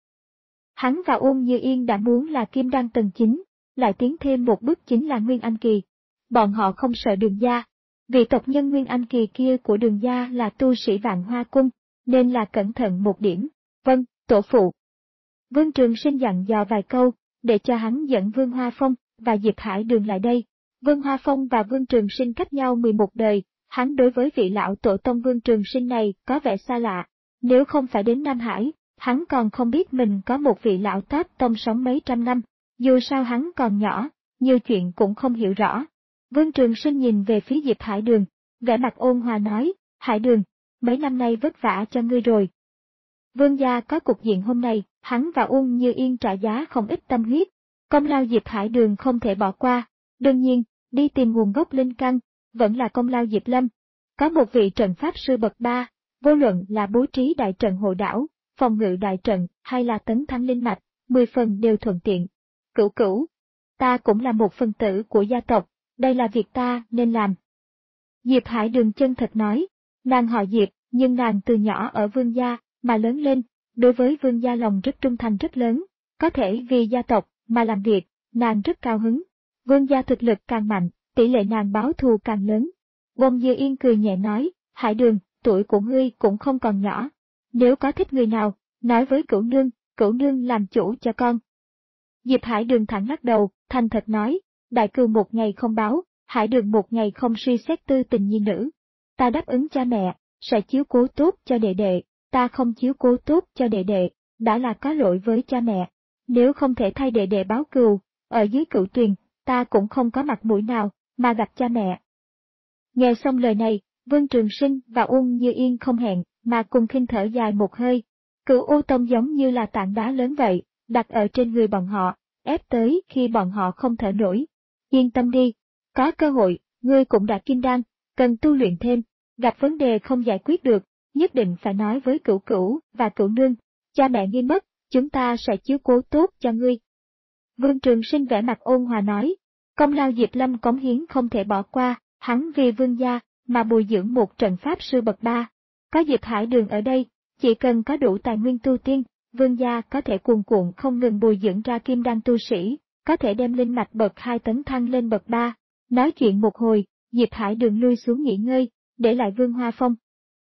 Hắn và Uông Như Yên đã muốn là kim đan tầng chín, lại tiến thêm một bước chính là Nguyên Anh kỳ. Bọn họ không sợ Đường gia, vị tộc nhân Nguyên Anh kỳ kia của Đường gia là tu sĩ Vạn Hoa Cung, nên là cẩn thận một điểm. Vâng, tổ phụ. Vương Trường Sinh dặn dò vài câu, để cho hắn dẫn Vương Hoa Phong và Diệp Hải Đường lại đây. Vương Hoa Phong và Vương Trường Sinh cách nhau mười một đời, hắn đối với vị lão tổ tông Vương Trường Sinh này có vẻ xa lạ. Nếu không phải đến Nam Hải, hắn còn không biết mình có một vị lão tát tông sống mấy trăm năm, dù sao hắn còn nhỏ, nhiều chuyện cũng không hiểu rõ. Vương Trường Sinh nhìn về phía Diệp Hải Đường, vẻ mặt ôn hòa nói, Hải Đường, mấy năm nay vất vả cho ngươi rồi. Vương gia có cục diện hôm nay, hắn và Uông Như Yên trả giá không ít tâm huyết, công lao Diệp Hải Đường không thể bỏ qua. Đương nhiên, đi tìm nguồn gốc linh căn, vẫn là công lao Diệp Lâm. Có một vị trận pháp sư bậc ba, vô luận là bố trí đại trận hộ đảo, phòng ngự đại trận hay là tấn thăng linh mạch, mười phần đều thuận tiện. Cửu cửu, ta cũng là một phần tử của gia tộc, đây là việc ta nên làm. Diệp Hải Đường chân thật nói, nàng họ Diệp, nhưng nàng từ nhỏ ở Vương gia mà lớn lên, đối với Vương gia lòng rất trung thành rất lớn, có thể vì gia tộc mà làm việc, nàng rất cao hứng. Vương gia thực lực càng mạnh, tỷ lệ nàng báo thù càng lớn. Wong Như Yên cười nhẹ nói, Hải Đường, tuổi của ngươi cũng không còn nhỏ. Nếu có thích người nào, nói với cửu nương, cửu nương làm chủ cho con. Diệp Hải Đường thẳng lắc đầu, thành thật nói, đại cừu một ngày không báo, Hải Đường một ngày không suy xét tư tình nhi nữ. Ta đáp ứng cha mẹ, sẽ chiếu cố tốt cho đệ đệ, ta không chiếu cố tốt cho đệ đệ, đã là có lỗi với cha mẹ. Nếu không thể thay đệ đệ báo cừu, ở dưới Cửu Tuyền, ta cũng không có mặt mũi nào mà gặp cha mẹ. Nghe xong lời này, Vương Trường Sinh và Uông Như Yên không hẹn mà cùng khinh thở dài một hơi. Cửu U Tông giống như là tảng đá lớn vậy, đặt ở trên người bọn họ, ép tới khi bọn họ không thở nổi. Yên tâm đi, có cơ hội, ngươi cũng đã kim đan, cần tu luyện thêm, gặp vấn đề không giải quyết được, nhất định phải nói với Cửu Cửu và Cửu Nương, cha mẹ ngươi mất, chúng ta sẽ chiếu cố tốt cho ngươi. Vương Trường Sinh vẻ mặt ôn hòa nói, công lao Diệp Lâm cống hiến không thể bỏ qua, hắn vì Vương gia mà bồi dưỡng một trận pháp sư bậc ba. Có Diệp Hải Đường ở đây, chỉ cần có đủ tài nguyên tu tiên, Vương gia có thể cuồn cuộn không ngừng bồi dưỡng ra kim đan tu sĩ, có thể đem linh mạch bậc hai tấn thăng lên bậc ba. Nói chuyện một hồi, Diệp Hải Đường lui xuống nghỉ ngơi, để lại Vương Hoa Phong.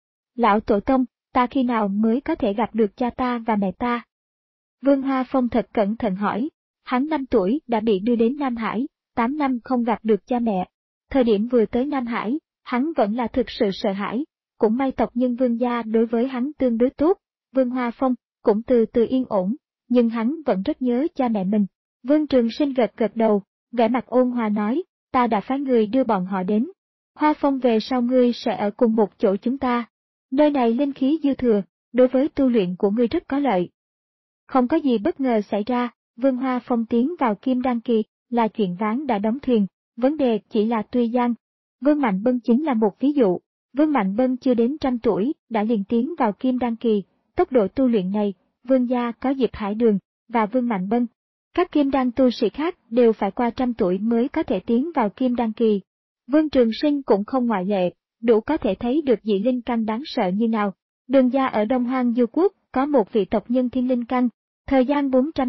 Lão tổ tông, ta khi nào mới có thể gặp được cha ta và mẹ ta? Vương Hoa Phong thật cẩn thận hỏi, hắn năm tuổi đã bị đưa đến Nam Hải, tám năm không gặp được cha mẹ. Thời điểm vừa tới Nam Hải, hắn vẫn là thực sự sợ hãi, cũng may tộc nhân Vương gia đối với hắn tương đối tốt, Vương Hoa Phong cũng từ từ yên ổn, nhưng hắn vẫn rất nhớ cha mẹ mình. Vương Trường Sinh gật gật đầu, vẻ mặt ôn hòa nói, ta đã phái người đưa bọn họ đến. Hoa Phong về sau ngươi sẽ ở cùng một chỗ chúng ta. Nơi này linh khí dư thừa, đối với tu luyện của ngươi rất có lợi. Không có gì bất ngờ xảy ra, Vương Hoa Phong tiến vào Kim Đan kỳ là chuyện ván đã đóng thuyền, vấn đề chỉ là tuy gian. Vương Mạnh Bân chính là một ví dụ. Vương Mạnh Bân chưa đến trăm tuổi đã liền tiến vào Kim Đan kỳ, tốc độ tu luyện này, Vương gia có Diệp Hải Đường và Vương Mạnh Bân. Các Kim Đan tu sĩ khác đều phải qua trăm tuổi mới có thể tiến vào Kim Đan kỳ. Vương Trường Sinh cũng không ngoại lệ, đủ có thể thấy được dị linh căn đáng sợ như nào. Đường gia ở Đông Hoang Du Quốc có một vị tộc nhân thiên linh căn, thời gian bốn trăm năm,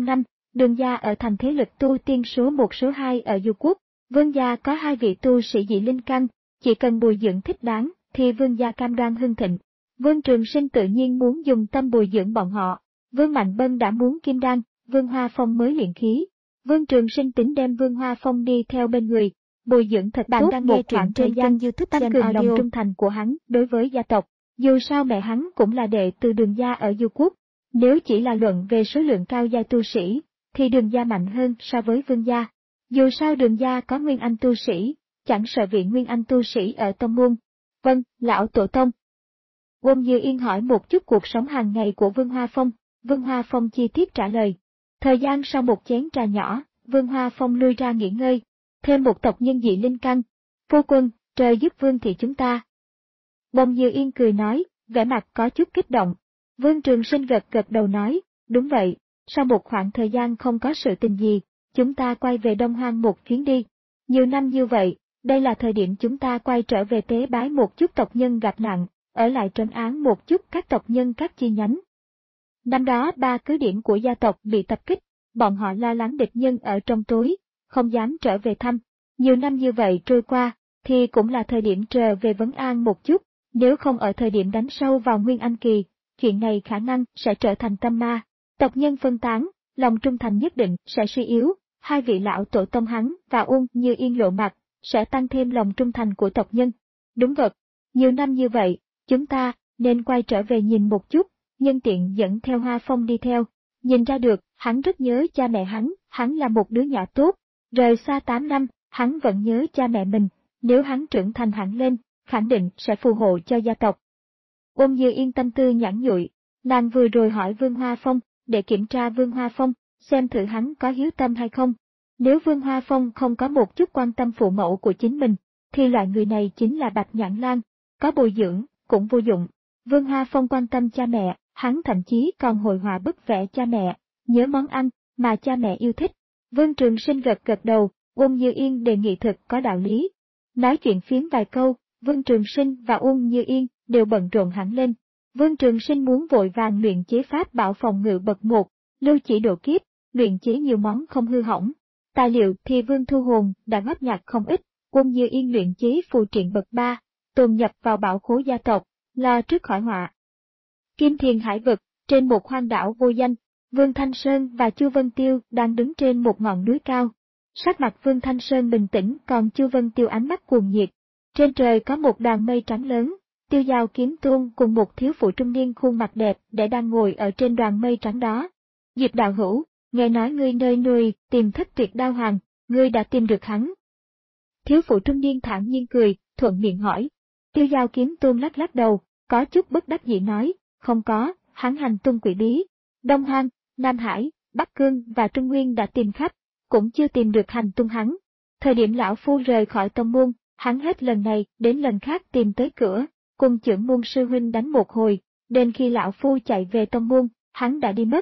Đường gia ở thành thế lực tu tiên số một số hai ở Du Quốc. Vương gia có hai vị tu sĩ dị linh căn, chỉ cần bồi dưỡng thích đáng, thì vương gia cam đoan hưng thịnh. Vương Trường Sinh tự nhiên muốn dùng tâm bồi dưỡng bọn họ. Vương Mạnh Bân đã muốn kim đan, Vương Hoa Phong mới luyện khí. Vương Trường Sinh tính đem Vương Hoa Phong đi theo bên người, bồi dưỡng thật Bạn tốt đang một nghe truyện khoảng trên thời gian, kênh YouTube tăng Gen cường Audio. lòng trung thành của hắn đối với gia tộc. Dù sao mẹ hắn cũng là đệ từ Đường gia ở Du Quốc. Nếu chỉ là luận về số lượng cao giai tu sĩ, thì Đường gia mạnh hơn so với Vương gia. Dù sao Đường gia có Nguyên Anh tu sĩ, chẳng sợ vị Nguyên Anh tu sĩ ở tông môn. Vâng, lão tổ tông. Uông Như Yên hỏi một chút cuộc sống hàng ngày của Vương Hoa Phong. Vương Hoa Phong chi tiết trả lời. Thời gian sau một chén trà nhỏ, Vương Hoa Phong lui ra nghỉ ngơi. Thêm một tộc nhân dị linh căn. Phu quân, trời giúp Vương thị chúng ta. Uông Như Yên cười nói, vẻ mặt có chút kích động. Vương Trường Sinh gật gật đầu nói, đúng vậy, sau một khoảng thời gian không có sự tình gì, chúng ta quay về Đông Hoang một chuyến đi. Nhiều năm như vậy, đây là thời điểm chúng ta quay trở về tế bái một chút tộc nhân gặp nạn, ở lại trấn án một chút các tộc nhân các chi nhánh. Năm đó ba cứ điểm của gia tộc bị tập kích, bọn họ lo lắng địch nhân ở trong tối, không dám trở về thăm. Nhiều năm như vậy trôi qua, thì cũng là thời điểm trở về vấn an một chút, nếu không ở thời điểm đánh sâu vào Nguyên Anh kỳ, chuyện này khả năng sẽ trở thành tâm ma. Tộc nhân phân tán, lòng trung thành nhất định sẽ suy yếu, hai vị lão tổ tông hắn và Uông Như Yên lộ mặt, sẽ tăng thêm lòng trung thành của tộc nhân. Đúng vậy, nhiều năm như vậy, chúng ta nên quay trở về nhìn một chút, nhân tiện dẫn theo Hoa Phong đi theo. Nhìn ra được, hắn rất nhớ cha mẹ hắn, hắn là một đứa nhỏ tốt, rời xa tám năm, hắn vẫn nhớ cha mẹ mình, nếu hắn trưởng thành hẳn lên, khẳng định sẽ phù hộ cho gia tộc. Uông Như Yên tâm tư nhẵn nhụi, nàng vừa rồi hỏi Vương Hoa Phong, để kiểm tra Vương Hoa Phong, xem thử hắn có hiếu tâm hay không. Nếu Vương Hoa Phong không có một chút quan tâm phụ mẫu của chính mình, thì loại người này chính là Bạch Nhãn Lang, có bồi dưỡng, cũng vô dụng. Vương Hoa Phong quan tâm cha mẹ, hắn thậm chí còn hội họa bức vẽ cha mẹ, nhớ món ăn mà cha mẹ yêu thích. Vương Trường Sinh gật gật đầu, Uông Như Yên đề nghị thực có đạo lý. Nói chuyện phiếm vài câu, Vương Trường Sinh và Uông Như Yên đều bận rộn hẳn lên. Vương Trường Sinh muốn vội vàng luyện chế pháp bảo phòng ngự bậc một, lưu chỉ độ kiếp, luyện chế nhiều món không hư hỏng. Tài liệu thì Vương Thu Hồn đã góp nhặt không ít, Uông Như Yên luyện chế phù triện bậc ba, tồn nhập vào bảo khố gia tộc, lo trước khỏi họa. Kim Thiền Hải Vực, trên một hoang đảo vô danh, Vương Thanh Sơn và Chu Vân Tiêu đang đứng trên một ngọn núi cao. Sắc mặt Vương Thanh Sơn bình tĩnh, còn Chu Vân Tiêu ánh mắt cuồng nhiệt. Trên trời có một đoàn mây trắng lớn, Tiêu Giao Kiếm Tôn cùng một thiếu phụ trung niên khuôn mặt đẹp để đang ngồi ở trên đoàn mây trắng đó. Diệp đạo hữu, nghe nói ngươi nơi nuôi tìm thất tuyệt đao hoàng, ngươi đã tìm được hắn. Thiếu phụ trung niên thản nhiên cười, thuận miệng hỏi. Tiêu Giao Kiếm Tôn lắc lắc đầu, có chút bất đắc dĩ nói, không có, hắn hành tung quỷ bí. Đông Hoang, Nam Hải, Bắc Cương và Trung Nguyên đã tìm khắp, cũng chưa tìm được hành tung hắn. Thời điểm lão phu rời khỏi tông môn, hắn hết lần này đến lần khác tìm tới cửa, cùng trưởng môn sư huynh đánh một hồi, đến khi lão phu chạy về tông môn, hắn đã đi mất.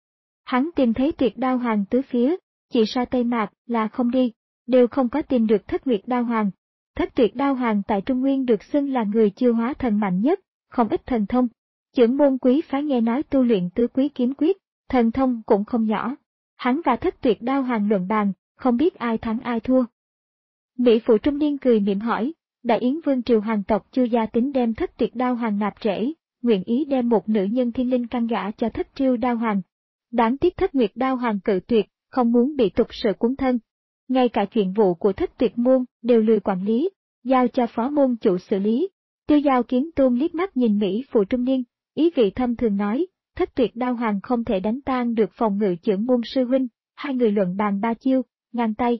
Hắn tìm thấy tuyệt đao hoàng tứ phía, chỉ so Tây Mạc là không đi, đều không có tìm được thất nguyệt đao hoàng. Thất tuyệt đao hoàng tại Trung Nguyên được xưng là người chiêu hóa thần mạnh nhất, không ít thần thông. Trưởng môn quý phái nghe nói tu luyện tứ quý kiếm quyết, thần thông cũng không nhỏ. Hắn và thất tuyệt đao hoàng luận bàn, không biết ai thắng ai thua. Mỹ phụ trung niên cười mỉm hỏi, Đại Yến Vương triều hoàng tộc Chu gia tính đem thất tuyệt đao hoàng nạp rễ, nguyện ý đem một nữ nhân thiên linh căn gả cho thất triêu đao hoàng. Đáng tiếc thất nguyệt đao hoàng cự tuyệt, không muốn bị tục sự cuốn thân. Ngay cả chuyện vụ của thất tuyệt môn đều lười quản lý, giao cho phó môn chủ xử lý. Tiêu Giao Kiếm Tôn liếc mắt nhìn Mỹ phụ trung niên, ý vị thâm thường nói, thất tuyệt đao hoàng không thể đánh tan được phòng ngự trưởng môn sư huynh, hai người luận bàn ba chiêu, ngang tay.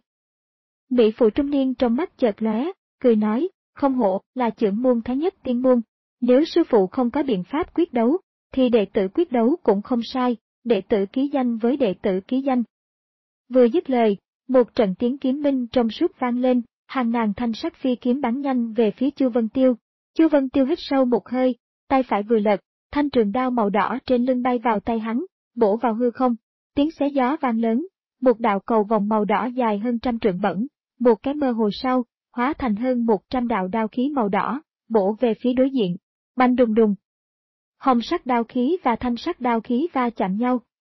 Mỹ phụ trung niên trong mắt chợt lóe, cười nói, không hổ là trưởng môn thái nhất tiên môn, nếu sư phụ không có biện pháp quyết đấu, thì đệ tử quyết đấu cũng không sai, đệ tử ký danh với đệ tử ký danh. Vừa dứt lời, một trận tiếng kiếm minh trong suốt vang lên, hàng ngàn thanh sắc phi kiếm bắn nhanh về phía Chu Vân Tiêu. Chu Vân Tiêu hít sâu một hơi, tay phải vừa lật, thanh trường đao màu đỏ trên lưng bay vào tay hắn, bổ vào hư không, tiếng xé gió vang lớn, một đạo cầu vòng màu đỏ dài hơn trăm trượng bẩn, một cái mơ hồ sau, hóa thành hơn một trăm đạo đao khí màu đỏ, bổ về phía đối diện, bành đùng đùng. Hồng sắc đao khí và thanh sắc đao khí va chạm nhau,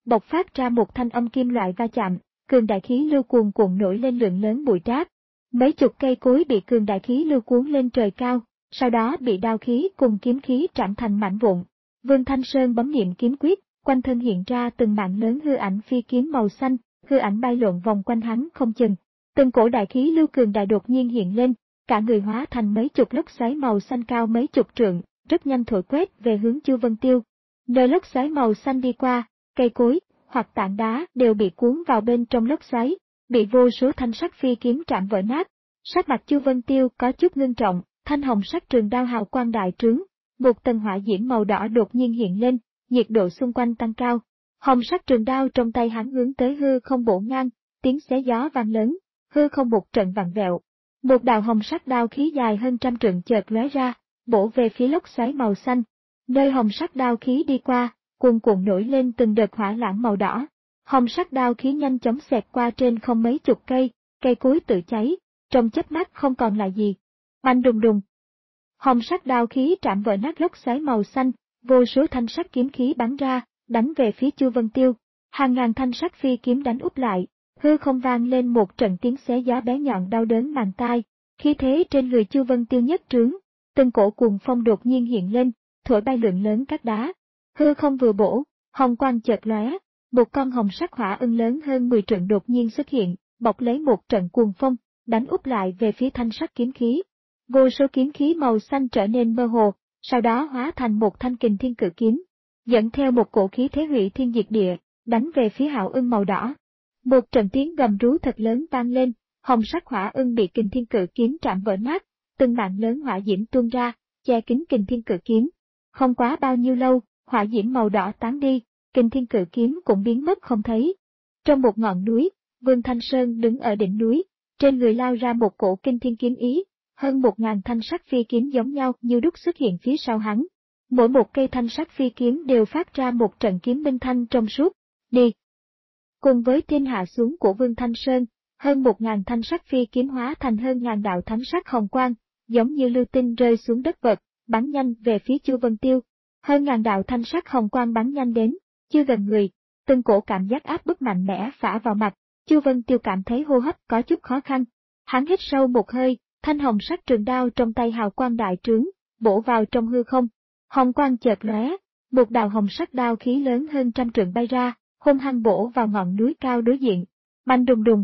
bộc phát ra một thanh âm kim loại va chạm, cường đại khí lưu cuồn cuộn nổi lên lượng lớn bụi rác. Mấy chục cây cối bị cường đại khí lưu cuốn lên trời cao, sau đó bị đao khí cùng kiếm khí trảm thành mảnh vụn. Vương Thanh Sơn bấm niệm kiếm quyết, quanh thân hiện ra từng mạng lớn hư ảnh phi kiếm màu xanh, hư ảnh bay lượn vòng quanh hắn không chừng. Từng cổ đại khí lưu cường đại đột nhiên hiện lên, cả người hóa thành mấy chục lốc xoáy màu xanh cao mấy chục trượng, rất nhanh thổi quét về hướng Chu Vân Tiêu. Nơi lốc xoáy màu xanh đi qua, cây cối hoặc tảng đá đều bị cuốn vào bên trong lốc xoáy, bị vô số thanh sắc phi kiếm trảm vỡ nát. Sắc mặt Chu Vân Tiêu có chút ngưng trọng, thanh hồng sắc trường đao hào quang đại trướng, một tầng hỏa diễm màu đỏ đột nhiên hiện lên, nhiệt độ xung quanh tăng cao. Hồng sắc trường đao trong tay hắn hướng tới hư không bổ ngang, tiếng xé gió vang lớn, hư không một trận vặn vẹo. Một đạo hồng sắc đao khí dài hơn trăm trượng chợt lóe ra, bổ về phía lốc xoáy màu xanh. Nơi hồng sắc đao khí đi qua, cuồn cuộn nổi lên từng đợt hỏa lãng màu đỏ. Hồng sắc đao khí nhanh chóng xẹt qua trên không mấy chục cây, cây cối tự cháy, trong chớp mắt không còn lại gì. Oanh đùng đùng. Hồng sắc đao khí trảm vỡ nát lốc xoáy màu xanh, vô số thanh sắc kiếm khí bắn ra, đánh về phía Chu Vân Tiêu. Hàng ngàn thanh sắc phi kiếm đánh úp lại, hư không vang lên một trận tiếng xé gió bé nhọn đau đớn màng tai. Khí thế trên người Chu Vân Tiêu nhất trướng, từng cổ cuồng phong đột nhiên hiện lên, thổi bay lượng lớn các đá. Hư không vừa bổ, hồng quang chợt lóe, một con hồng sắc hỏa ưng lớn hơn mười trượng đột nhiên xuất hiện, bọc lấy một trận cuồng phong, đánh úp lại về phía thanh sắc kiếm khí. Vô số kiếm khí màu xanh trở nên mơ hồ, sau đó hóa thành một thanh kình thiên cự kiếm, dẫn theo một cổ khí thế hủy thiên diệt địa, đánh về phía hạo ưng màu đỏ. Một trận tiếng gầm rú thật lớn vang lên, hồng sắc hỏa ưng bị kình thiên cự kiếm trảm vỡ nát, từng mạng lớn hỏa diễm tuôn ra, che kín kình thiên cự kiếm. Không quá bao nhiêu lâu, hỏa diễm màu đỏ tán đi, kình thiên cự kiếm cũng biến mất không thấy. Trong một ngọn núi, Vương Thanh Sơn đứng ở đỉnh núi, trên người lao ra một cổ kinh thiên kiếm ý, hơn một ngàn thanh sắc phi kiếm giống nhau như đúc xuất hiện phía sau hắn. Mỗi một cây thanh sắc phi kiếm đều phát ra một trận kiếm minh thanh trong suốt. Đi! Cùng với thiên hạ xuống của Vương Thanh Sơn, hơn một ngàn thanh sắc phi kiếm hóa thành hơn ngàn đạo thánh sắc hồng quang, giống như lưu tinh rơi xuống đất vật, bắn nhanh về phía Chu Vân Tiêu. Hơn ngàn đạo thanh sắc hồng quang bắn nhanh đến, chưa gần người, từng cổ cảm giác áp bức mạnh mẽ phả vào mặt, Chu Vân Tiêu cảm thấy hô hấp có chút khó khăn. Hắn hít sâu một hơi, thanh hồng sắc trường đao trong tay hào quang đại trướng, bổ vào trong hư không. Hồng quang chợt lóe, một đạo hồng sắc đao khí lớn hơn trăm trượng bay ra, hung hăng bổ vào ngọn núi cao đối diện. Bành đùng đùng.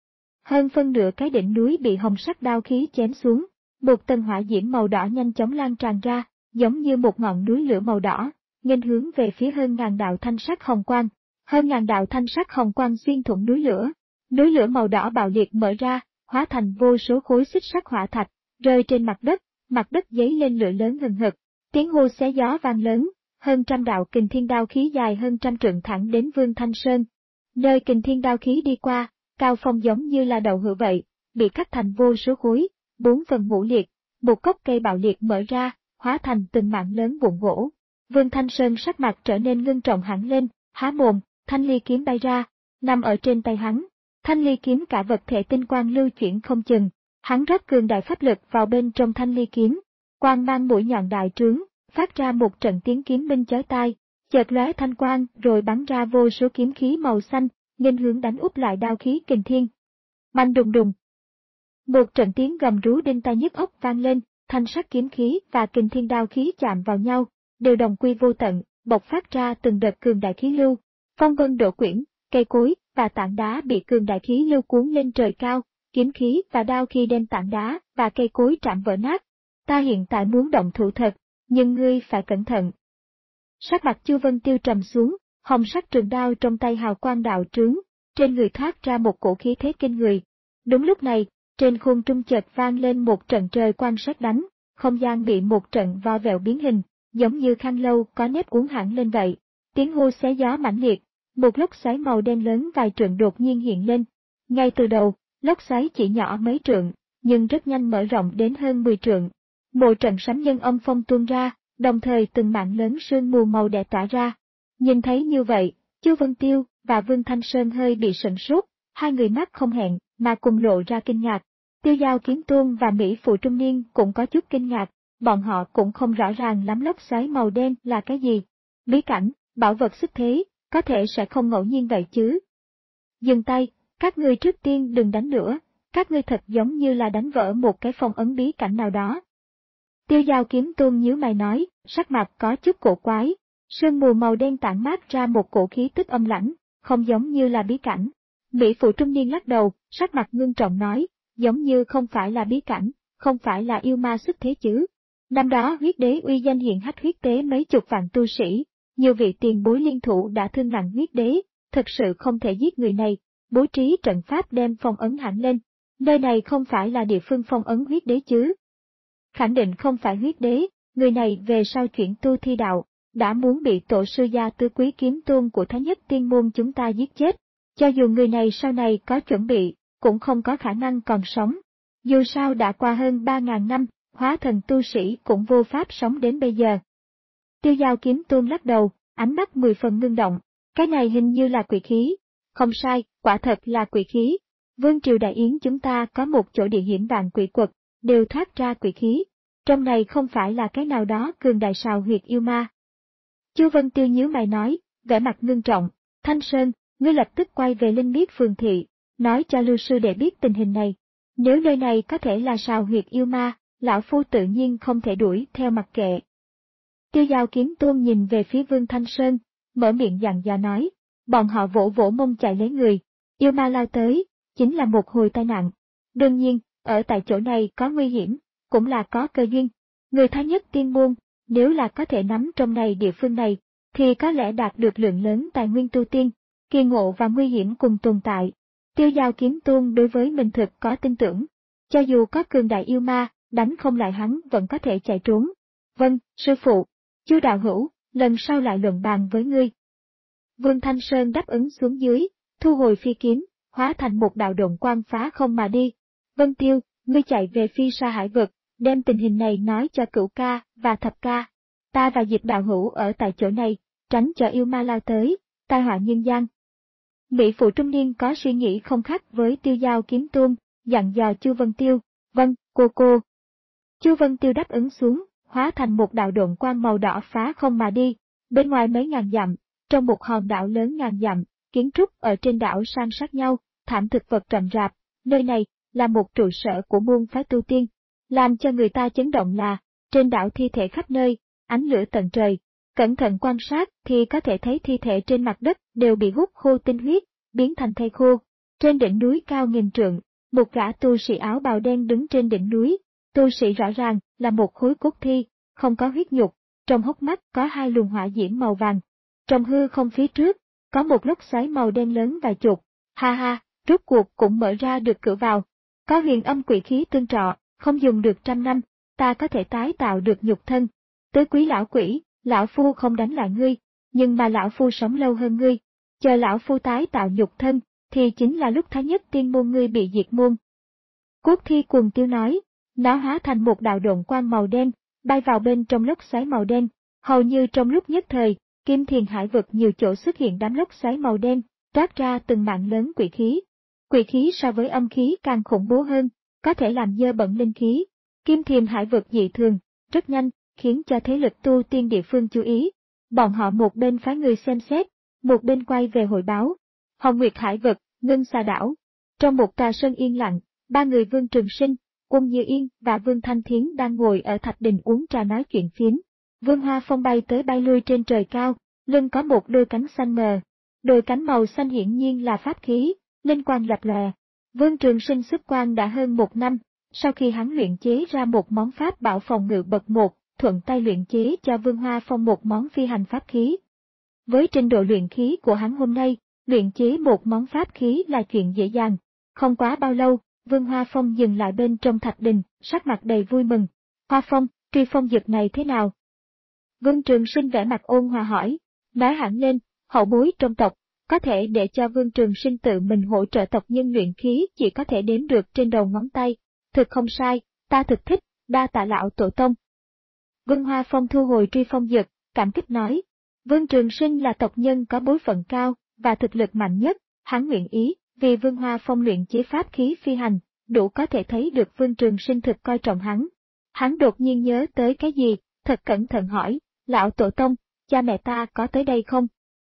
Hơn phân nửa cái đỉnh núi bị hồng sắc đao khí chém xuống, một tầng hỏa diễm màu đỏ nhanh chóng lan tràn ra, giống như một ngọn núi lửa màu đỏ, nghênh hướng về phía hơn ngàn đạo thanh sắc hồng quang. Hơn ngàn đạo thanh sắc hồng quang xuyên thủng núi lửa, núi lửa màu đỏ bạo liệt mở ra, hóa thành vô số khối xích sắc hỏa thạch, rơi trên mặt đất, mặt đất dấy lên lửa lớn hừng hực, tiếng hô xé gió vang lớn, hơn trăm đạo kình thiên đao khí dài hơn trăm trượng thẳng đến Vương Thanh Sơn. Nơi kình thiên đao khí đi qua, cao phong giống như là đậu hũ vậy, bị cắt thành vô số khối, bốn phần ngũ liệt, một gốc cây bạo liệt mở ra, hóa thành từng mảng lớn vụn gỗ. Vương Thanh Sơn sắc mặt trở nên ngưng trọng hẳn lên, há mồm, thanh ly kiếm bay ra, nằm ở trên tay hắn. Thanh ly kiếm cả vật thể tinh quang lưu chuyển không chừng, hắn rót cường đại pháp lực vào bên trong thanh ly kiếm, quang mang mũi nhọn đại trướng, phát ra một trận tiếng kiếm minh chói tai, chợt lóe thanh quang rồi bắn ra vô số kiếm khí màu xanh, nghênh hướng đánh úp lại đao khí kình thiên. Bành đùng đùng. Một trận tiếng gầm rú đinh tai nhức óc vang lên, thanh sắc kiếm khí và kình thiên đao khí chạm vào nhau, đều đồng quy vô tận, bộc phát ra từng đợt cường đại khí lưu, phong vân đổ quyển, cây cối và tảng đá bị cường đại khí lưu cuốn lên trời cao, kiếm khí và đao khi đem tảng đá và cây cối trảm vỡ nát. Ta hiện tại muốn động thủ thật, nhưng ngươi phải cẩn thận. Sắc mặt Chu Vân Tiêu trầm xuống, hồng sắc trường đao trong tay hào quang đạo trướng, trên người thoát ra một cổ khí thế kinh người. Đúng lúc này, trên khuôn trung chợt vang lên một trận trời quang sét đánh, không gian bị một trận vo vẹo biến hình, giống như khăn lâu có nếp uốn hẳn lên vậy. Tiếng hô xé gió mãnh liệt, một lốc xoáy màu đen lớn vài trượng đột nhiên hiện lên. Ngay từ đầu, lốc xoáy chỉ nhỏ mấy trượng, nhưng rất nhanh mở rộng đến hơn mười trượng. Một trận sấm nhân âm phong tuôn ra, đồng thời từng mảng lớn sương mù màu đen tỏa ra. Nhìn thấy như vậy, Chu Vân Tiêu và Vương Thanh Sơn hơi bị sửng sốt, hai người mắt không hẹn mà cùng lộ ra kinh ngạc. Tiêu Giao Kiếm Tôn và Mỹ Phụ Trung Niên cũng có chút kinh ngạc, bọn họ cũng không rõ ràng lắm lốc xoáy màu đen là cái gì. Bí cảnh, bảo vật xuất thế, có thể sẽ không ngẫu nhiên vậy chứ. Dừng tay, các ngươi trước tiên đừng đánh nữa, các ngươi thật giống như là đánh vỡ một cái phong ấn bí cảnh nào đó. Tiêu Dao Kiếm Tôn nhíu mày nói, sắc mặt có chút cổ quái, sương mù màu đen tản mát ra một cổ khí tức âm lãnh, không giống như là bí cảnh. Mỹ phụ trung niên lắc đầu, sắc mặt ngưng trọng nói, giống như không phải là bí cảnh, không phải là yêu ma xuất thế chứ. Năm đó huyết đế uy danh hiển hách huyết tế mấy chục vạn tu sĩ, nhiều vị tiền bối liên thủ đã thương nặng huyết đế, thực sự không thể giết người này, bố trí trận pháp đem phong ấn hẳn lên. Nơi này không phải là địa phương phong ấn huyết đế chứ. Khẳng định không phải huyết đế, người này về sau chuyển tu thi đạo, đã muốn bị tổ sư gia Tứ Quý Kiếm Tôn của Thái Nhất Tiên Môn chúng ta giết chết. Cho dù người này sau này có chuẩn bị, cũng không có khả năng còn sống. Dù sao đã qua hơn ba ngàn năm, hóa thần tu sĩ cũng vô pháp sống đến bây giờ. Tiêu Dao Kiếm Tôn lắc đầu, ánh mắt mười phần ngưng động, cái này hình như là quỷ khí. Không sai, quả thật là quỷ khí. Vương triều Đại Yến chúng ta có một chỗ địa hiểm vạn quỷ quật, đều thoát ra quỷ khí. Trong này không phải là cái nào đó cường đại sào huyệt yêu ma. Chu Vân Tiêu nhíu mày nói, vẻ mặt ngưng trọng, Thanh Sơn, ngươi lập tức quay về Linh Biết Phường Thị, nói cho Lưu sư đệ biết tình hình này. Nếu nơi này có thể là sào huyệt yêu ma, lão phu tự nhiên không thể đuổi theo mặc kệ. Tiêu Dao Kiếm Tôn nhìn về phía Vương Thanh Sơn, mở miệng dặn dò nói, bọn họ vỗ vỗ mông chạy lấy người, yêu ma lao tới, chính là một hồi tai nạn. Đương nhiên, ở tại chỗ này có nguy hiểm, cũng là có cơ duyên. Người Thái Nhất Tiên Môn, nếu là có thể nắm trong này địa phương này, thì có lẽ đạt được lượng lớn tài nguyên tu tiên, kỳ ngộ và nguy hiểm cùng tồn tại. Tiêu Dao Kiếm Tôn đối với mình thực có tin tưởng, cho dù có cường đại yêu ma, đánh không lại hắn vẫn có thể chạy trốn. Vâng, sư phụ, Chu đạo hữu, lần sau lại luận bàn với ngươi. Vương Thanh Sơn đáp ứng xuống dưới, thu hồi phi kiếm, hóa thành một đạo độn quang phá không mà đi. Vân Tiêu, ngươi chạy về Phi Sa Hải vực, đem tình hình này nói cho Cửu ca và Thập ca. Ta và Diệp đạo hữu ở tại chỗ này, tránh cho yêu ma lao tới, tai họa nhân gian. Mỹ phụ trung niên có suy nghĩ không khác với Tiêu Dao Kiếm Tôn, dặn dò Chu Vân Tiêu, vâng, cô cô. Chu Vân Tiêu đáp ứng xuống, hóa thành một đạo độn quang màu đỏ phá không mà đi, bên ngoài mấy ngàn dặm, trong một hòn đảo lớn ngàn dặm, kiến trúc ở trên đảo san sát nhau, thảm thực vật rậm rạp, nơi này là một trụ sở của môn phái tu tiên. Làm cho người ta chấn động là, trên đảo thi thể khắp nơi, ánh lửa tận trời. Cẩn thận quan sát thì có thể thấy thi thể trên mặt đất đều bị hút khô tinh huyết, biến thành thây khô. Trên đỉnh núi cao nghìn trượng, một gã tu sĩ áo bào đen đứng trên đỉnh núi. Tu sĩ rõ ràng là một khối cốt thi, không có huyết nhục, trong hốc mắt có hai luồng hỏa diễm màu vàng. Trong hư không phía trước, có một lốc xoáy màu đen lớn vài chục. Ha ha, rốt cuộc cũng mở ra được cửa vào. Có huyền âm quỷ khí tương trọ, không dùng được trăm năm, ta có thể tái tạo được nhục thân. Tứ quý lão quỷ, lão phu không đánh lại ngươi, nhưng mà lão phu sống lâu hơn ngươi. Chờ lão phu tái tạo nhục thân, thì chính là lúc Thái Nhất Tiên Môn ngươi bị diệt môn. Cốt thi cuồng tiêu nói, nó hóa thành một đạo độn quang màu đen, bay vào bên trong lốc xoáy màu đen. Hầu như trong lúc nhất thời, Kim Thiền Hải vực nhiều chỗ xuất hiện đám lốc xoáy màu đen, toát ra từng mạng lớn quỷ khí. Quỷ khí so với âm khí càng khủng bố hơn, có thể làm dơ bẩn linh khí. Kim Thiền Hải vực dị thường, rất nhanh, khiến cho thế lực tu tiên địa phương chú ý. Bọn họ một bên phái người xem xét, một bên quay về hội báo. Hồng Nguyệt Hải vực, Ngân Xà đảo. Trong một tòa sơn yên lặng, ba người Vương Trường Sinh, Quân Như Yên và Vương Thanh Thiến đang ngồi ở thạch đình uống trà nói chuyện phiếm. Vương Hoa Phong bay tới bay lui trên trời cao, lưng có một đôi cánh xanh mờ. Đôi cánh màu xanh hiển nhiên là pháp khí, linh quang lập lòe. Vương Trường Sinh xuất quan đã hơn một năm, sau khi hắn luyện chế ra một món pháp bảo phòng ngự bậc một, thuận tay luyện chế cho Vương Hoa Phong một món phi hành pháp khí. Với trình độ luyện khí của hắn hôm nay, luyện chế một món pháp khí là chuyện dễ dàng. Không quá bao lâu, Vương Hoa Phong dừng lại bên trong thạch đình, sắc mặt đầy vui mừng. Hoa Phong, truy phong dực này thế nào? Vương Trường Sinh vẻ mặt ôn hòa hỏi, nói hẳn lên, hậu bối trong tộc, có thể để cho Vương Trường Sinh tự mình hỗ trợ tộc nhân luyện khí chỉ có thể đếm được trên đầu ngón tay. Thực không sai, ta thực thích, đa tạ lão tổ tông. Vương Hoa Phong thu hồi truy phong dực, cảm kích nói, Vương Trường Sinh là tộc nhân có bối phận cao và thực lực mạnh nhất, hắn nguyện ý vì Vương Hoa Phong luyện chế pháp khí phi hành, đủ có thể thấy được Vương Trường Sinh thực coi trọng hắn. Hắn đột nhiên nhớ tới cái gì, thật cẩn thận hỏi, lão tổ tông, cha mẹ ta có tới đây không?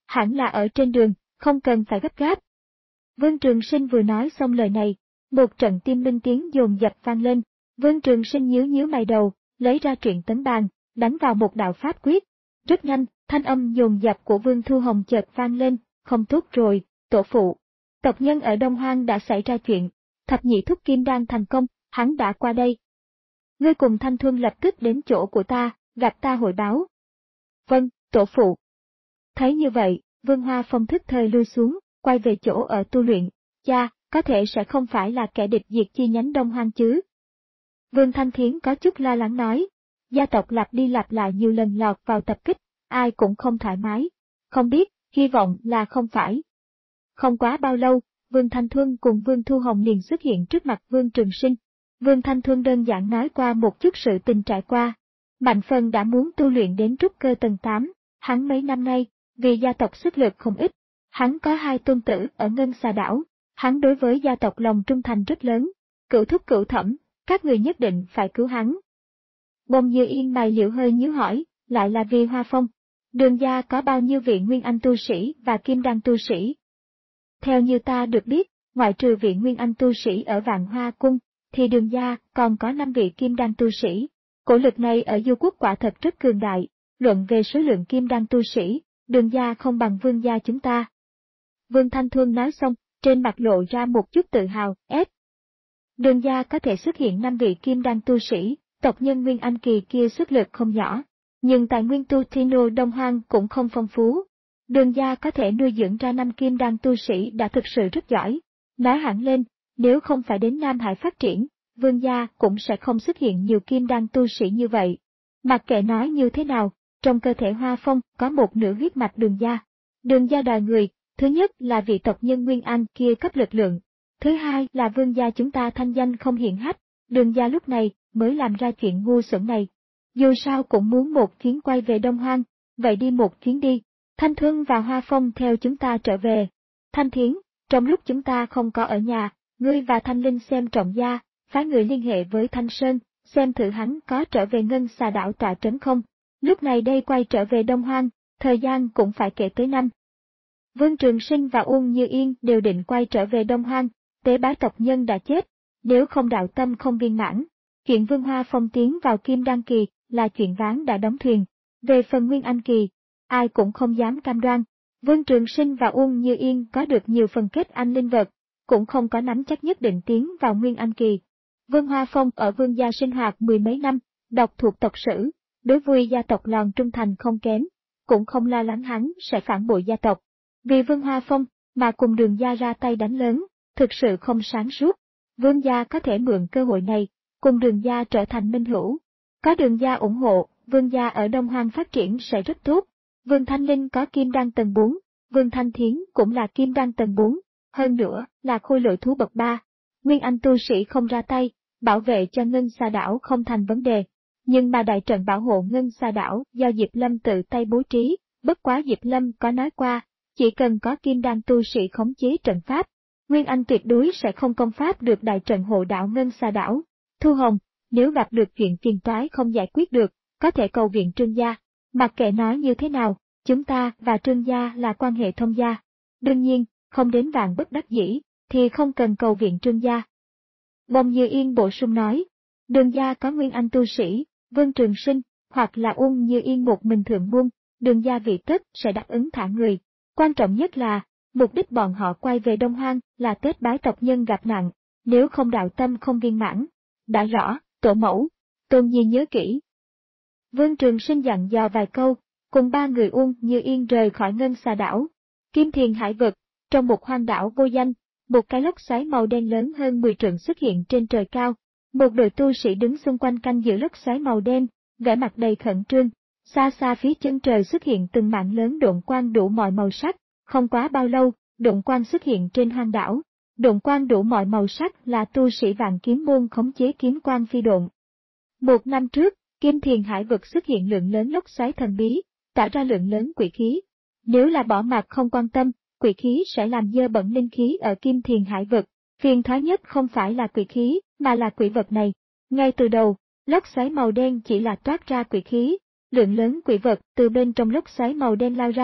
hẳn là ở trên đường, không cần phải gấp gáp. Vương Trường Sinh vừa nói xong lời này, một trận tim minh tiếng dồn dập vang lên, Vương Trường Sinh nhíu nhíu mày đầu, lấy ra truyện tấn bàn, đánh vào một đạo pháp quyết. Rất nhanh, thanh âm dồn dập của Vương Thu Hồng chợt vang lên, không tốt rồi, tổ phụ. Tộc nhân ở Đông Hoang đã xảy ra chuyện, thập nhị thúc kim đan thành công, hắn đã qua đây. Ngươi cùng Thanh Thuần lập tức đến chỗ của ta, gặp ta hội báo. Vâng, tổ phụ. Thấy như vậy, Vương Hoa Phong thức thời lui xuống, quay về chỗ ở tu luyện, cha, có thể sẽ không phải là kẻ địch diệt chi nhánh Đông Hoang chứ. Vương Thanh Thiến có chút lo lắng nói, gia tộc lặp đi lặp lại nhiều lần lọt vào tập kích, ai cũng không thoải mái, không biết, hy vọng là không phải. Không quá bao lâu, Vương Thanh Thuần cùng Vương Thu Hồng liền xuất hiện trước mặt Vương Trường Sinh. Vương Thanh Thuần đơn giản nói qua một chút sự tình trải qua. Mạnh Phân đã muốn tu luyện đến trúc cơ tầng tám, hắn mấy năm nay, vì gia tộc sức lực không ít, hắn có hai tôn tử ở Ngân Xà Đảo, hắn đối với gia tộc lòng trung thành rất lớn, cửu thúc cửu thẩm, các người nhất định phải cứu hắn. Bông Như Yên mày liễu hơi nhíu hỏi, lại là vì Hoa Phong. Đường gia có bao nhiêu vị Nguyên Anh tu sĩ và Kim Đan tu sĩ? Theo như ta được biết, ngoại trừ vị Nguyên Anh tu sĩ ở Vạn Hoa Cung, thì đường gia còn có năm vị Kim Đan tu sĩ. Cổ lực này ở Du Quốc quả thật rất cường đại, luận về số lượng Kim Đan tu sĩ, đường gia không bằng Vương gia chúng ta. Vương Thanh Thuần nói xong, trên mặt lộ ra một chút tự hào, ép. Đường gia có thể xuất hiện năm vị Kim Đan tu sĩ, tộc nhân Nguyên Anh kỳ kia sức lực không nhỏ, nhưng tài nguyên tu Thino Đông Hoang cũng không phong phú. Đường gia có thể nuôi dưỡng ra năm Kim Đan tu sĩ đã thực sự rất giỏi. Nói hẳn lên, nếu không phải đến Nam Hải phát triển, Vương gia cũng sẽ không xuất hiện nhiều Kim Đan tu sĩ như vậy. Mặc kệ nói như thế nào, trong cơ thể Hoa Phong có một nửa huyết mạch đường gia. Đường gia đòi người, thứ nhất là vị tộc nhân Nguyên Anh kia cấp lực lượng, thứ hai là Vương gia chúng ta thanh danh không hiển hách, đường gia lúc này mới làm ra chuyện ngu xuẩn này. Dù sao cũng muốn một chuyến quay về Đông Hoang, vậy đi một chuyến đi. Thanh Thuần và Hoa Phong theo chúng ta trở về. Thanh Thiến, trong lúc chúng ta không có ở nhà, ngươi và Thanh Linh xem trọng gia, phái người liên hệ với Thanh Sơn, xem thử hắn có trở về Ngân Xà Đảo tọa trấn không. Lúc này đây quay trở về Đông Hoang, thời gian cũng phải kể tới năm. Vương Trường Sinh và Uông Như Yên đều định quay trở về Đông Hoang, tế bái tộc nhân đã chết, nếu không đạo tâm không viên mãn. Chuyện Vương Hoa Phong tiến vào Kim Đan kỳ là chuyện ván đã đóng thuyền. Về phần Nguyên Anh kỳ, ai cũng không dám cam đoan. Vương Trường Sinh và Uông Như Yên có được nhiều phần kết anh linh vật, cũng không có nắm chắc nhất định tiến vào Nguyên Anh kỳ. Vương Hoa Phong ở Vương gia sinh hoạt mười mấy năm, đọc thuộc tộc sử, đối với gia tộc lòng trung thành không kém, cũng không lo lắng hắn sẽ phản bội gia tộc. Vì Vương Hoa Phong mà cùng đường gia ra tay đánh lớn, thực sự không sáng suốt. Vương gia có thể mượn cơ hội này, cùng đường gia trở thành minh hữu. Có đường gia ủng hộ, Vương gia ở Đông Hoang phát triển sẽ rất tốt. Vương Thanh Linh có Kim Đan tầng bốn, Vương Thanh Thiến cũng là Kim Đan tầng bốn, hơn nữa là khôi lỗi thú bậc ba. Nguyên Anh tu sĩ không ra tay, bảo vệ cho Ngân Xà Đảo không thành vấn đề. Nhưng mà đại trận bảo hộ Ngân Xà Đảo do Diệp Lâm tự tay bố trí, bất quá Diệp Lâm có nói qua, chỉ cần có Kim Đan tu sĩ khống chế trận pháp, Nguyên Anh tuyệt đối sẽ không công pháp được đại trận hộ đạo Ngân Xà Đảo. Thu Hồng, nếu gặp được chuyện phiền toái không giải quyết được, có thể cầu viện Trương gia. Mặc kệ nói như thế nào, chúng ta và Trương gia là quan hệ thông gia. Đương nhiên, không đến vạn bất đắc dĩ, thì không cần cầu viện Trương gia. Bông Như Yên bổ sung nói, đường gia có Nguyên Anh tu sĩ, Vương Trường Sinh, hoặc là Uông Như Yên một mình thượng môn, đường gia vị tất sẽ đáp ứng thả người. Quan trọng nhất là, mục đích bọn họ quay về Đông Hoang là Tết bái tộc nhân gặp nạn, nếu không đạo tâm không viên mãn. Đã rõ, tổ mẫu, Tôn Nhi nhớ kỹ. Vương Trường Sinh dặn dò vài câu, cùng ba người Uông Như Yên rời khỏi Ngân Xà Đảo. Kim Thiền Hải Vực, trong một hoang đảo vô danh, một cái lốc xoáy màu đen lớn hơn mười trượng xuất hiện trên trời cao. Một đội tu sĩ đứng xung quanh canh giữ lốc xoáy màu đen, vẻ mặt đầy khẩn trương. Xa xa phía chân trời xuất hiện từng mảng lớn độn quang đủ mọi màu sắc, không quá bao lâu, độn quang xuất hiện trên hoang đảo. Độn quang đủ mọi màu sắc là tu sĩ Vạn Kiếm môn khống chế kiếm quang phi độn. Một năm trước, Kim Thiền Hải Vực xuất hiện lượng lớn lốc xoáy thần bí, tạo ra lượng lớn quỷ khí. Nếu là bỏ mặc không quan tâm, quỷ khí sẽ làm dơ bẩn linh khí ở Kim Thiền Hải Vực. Phiền toái nhất không phải là quỷ khí, mà là quỷ vật này. Ngay từ đầu, lốc xoáy màu đen chỉ là toát ra quỷ khí, lượng lớn quỷ vật từ bên trong lốc xoáy màu đen lao ra,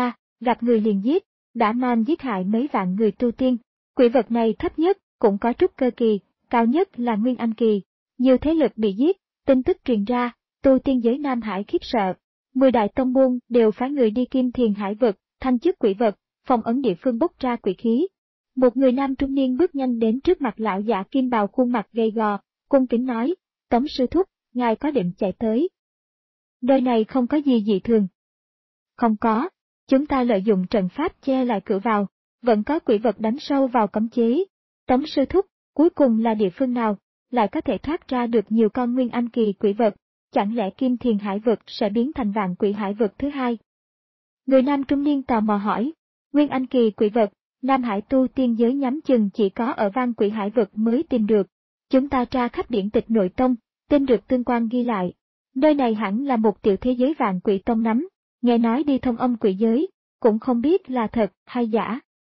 gặp người liền giết, đã man giết hại mấy vạn người tu tiên. Quỷ vật này thấp nhất cũng có trúc cơ kỳ, cao nhất là nguyên anh kỳ. Nhiều thế lực bị giết, tin tức truyền ra, tu tiên giới Nam Hải khiếp sợ. Mười đại tông môn đều phái người đi Kim Thiền Hải vực, thanh chức quỷ vật, phong ấn địa phương bốc ra quỷ khí. Một người nam trung niên bước nhanh đến trước mặt lão giả kim bào khuôn mặt gầy gò, cung kính nói, Tống sư thúc, ngài có định chạy tới. Nơi này không có gì dị thường. Không có, chúng ta lợi dụng trận pháp che lại cửa vào, vẫn có quỷ vật đánh sâu vào cấm chế. Tống sư thúc, cuối cùng là địa phương nào, lại có thể thoát ra được nhiều con nguyên anh kỳ quỷ vật, chẳng lẽ Kim Thiền Hải vực sẽ biến thành vạn quỷ hải vực thứ hai? Người nam trung niên tò mò hỏi, nguyên anh kỳ quỷ vật, Nam Hải tu tiên giới nhắm chừng chỉ có ở vạn quỷ hải vực mới tìm được. Chúng ta tra khắp điển tịch nội tông, tin được tương quan ghi lại. Nơi này hẳn là một tiểu thế giới vạn quỷ tông nắm, nghe nói đi thông âm quỷ giới, cũng không biết là thật hay giả.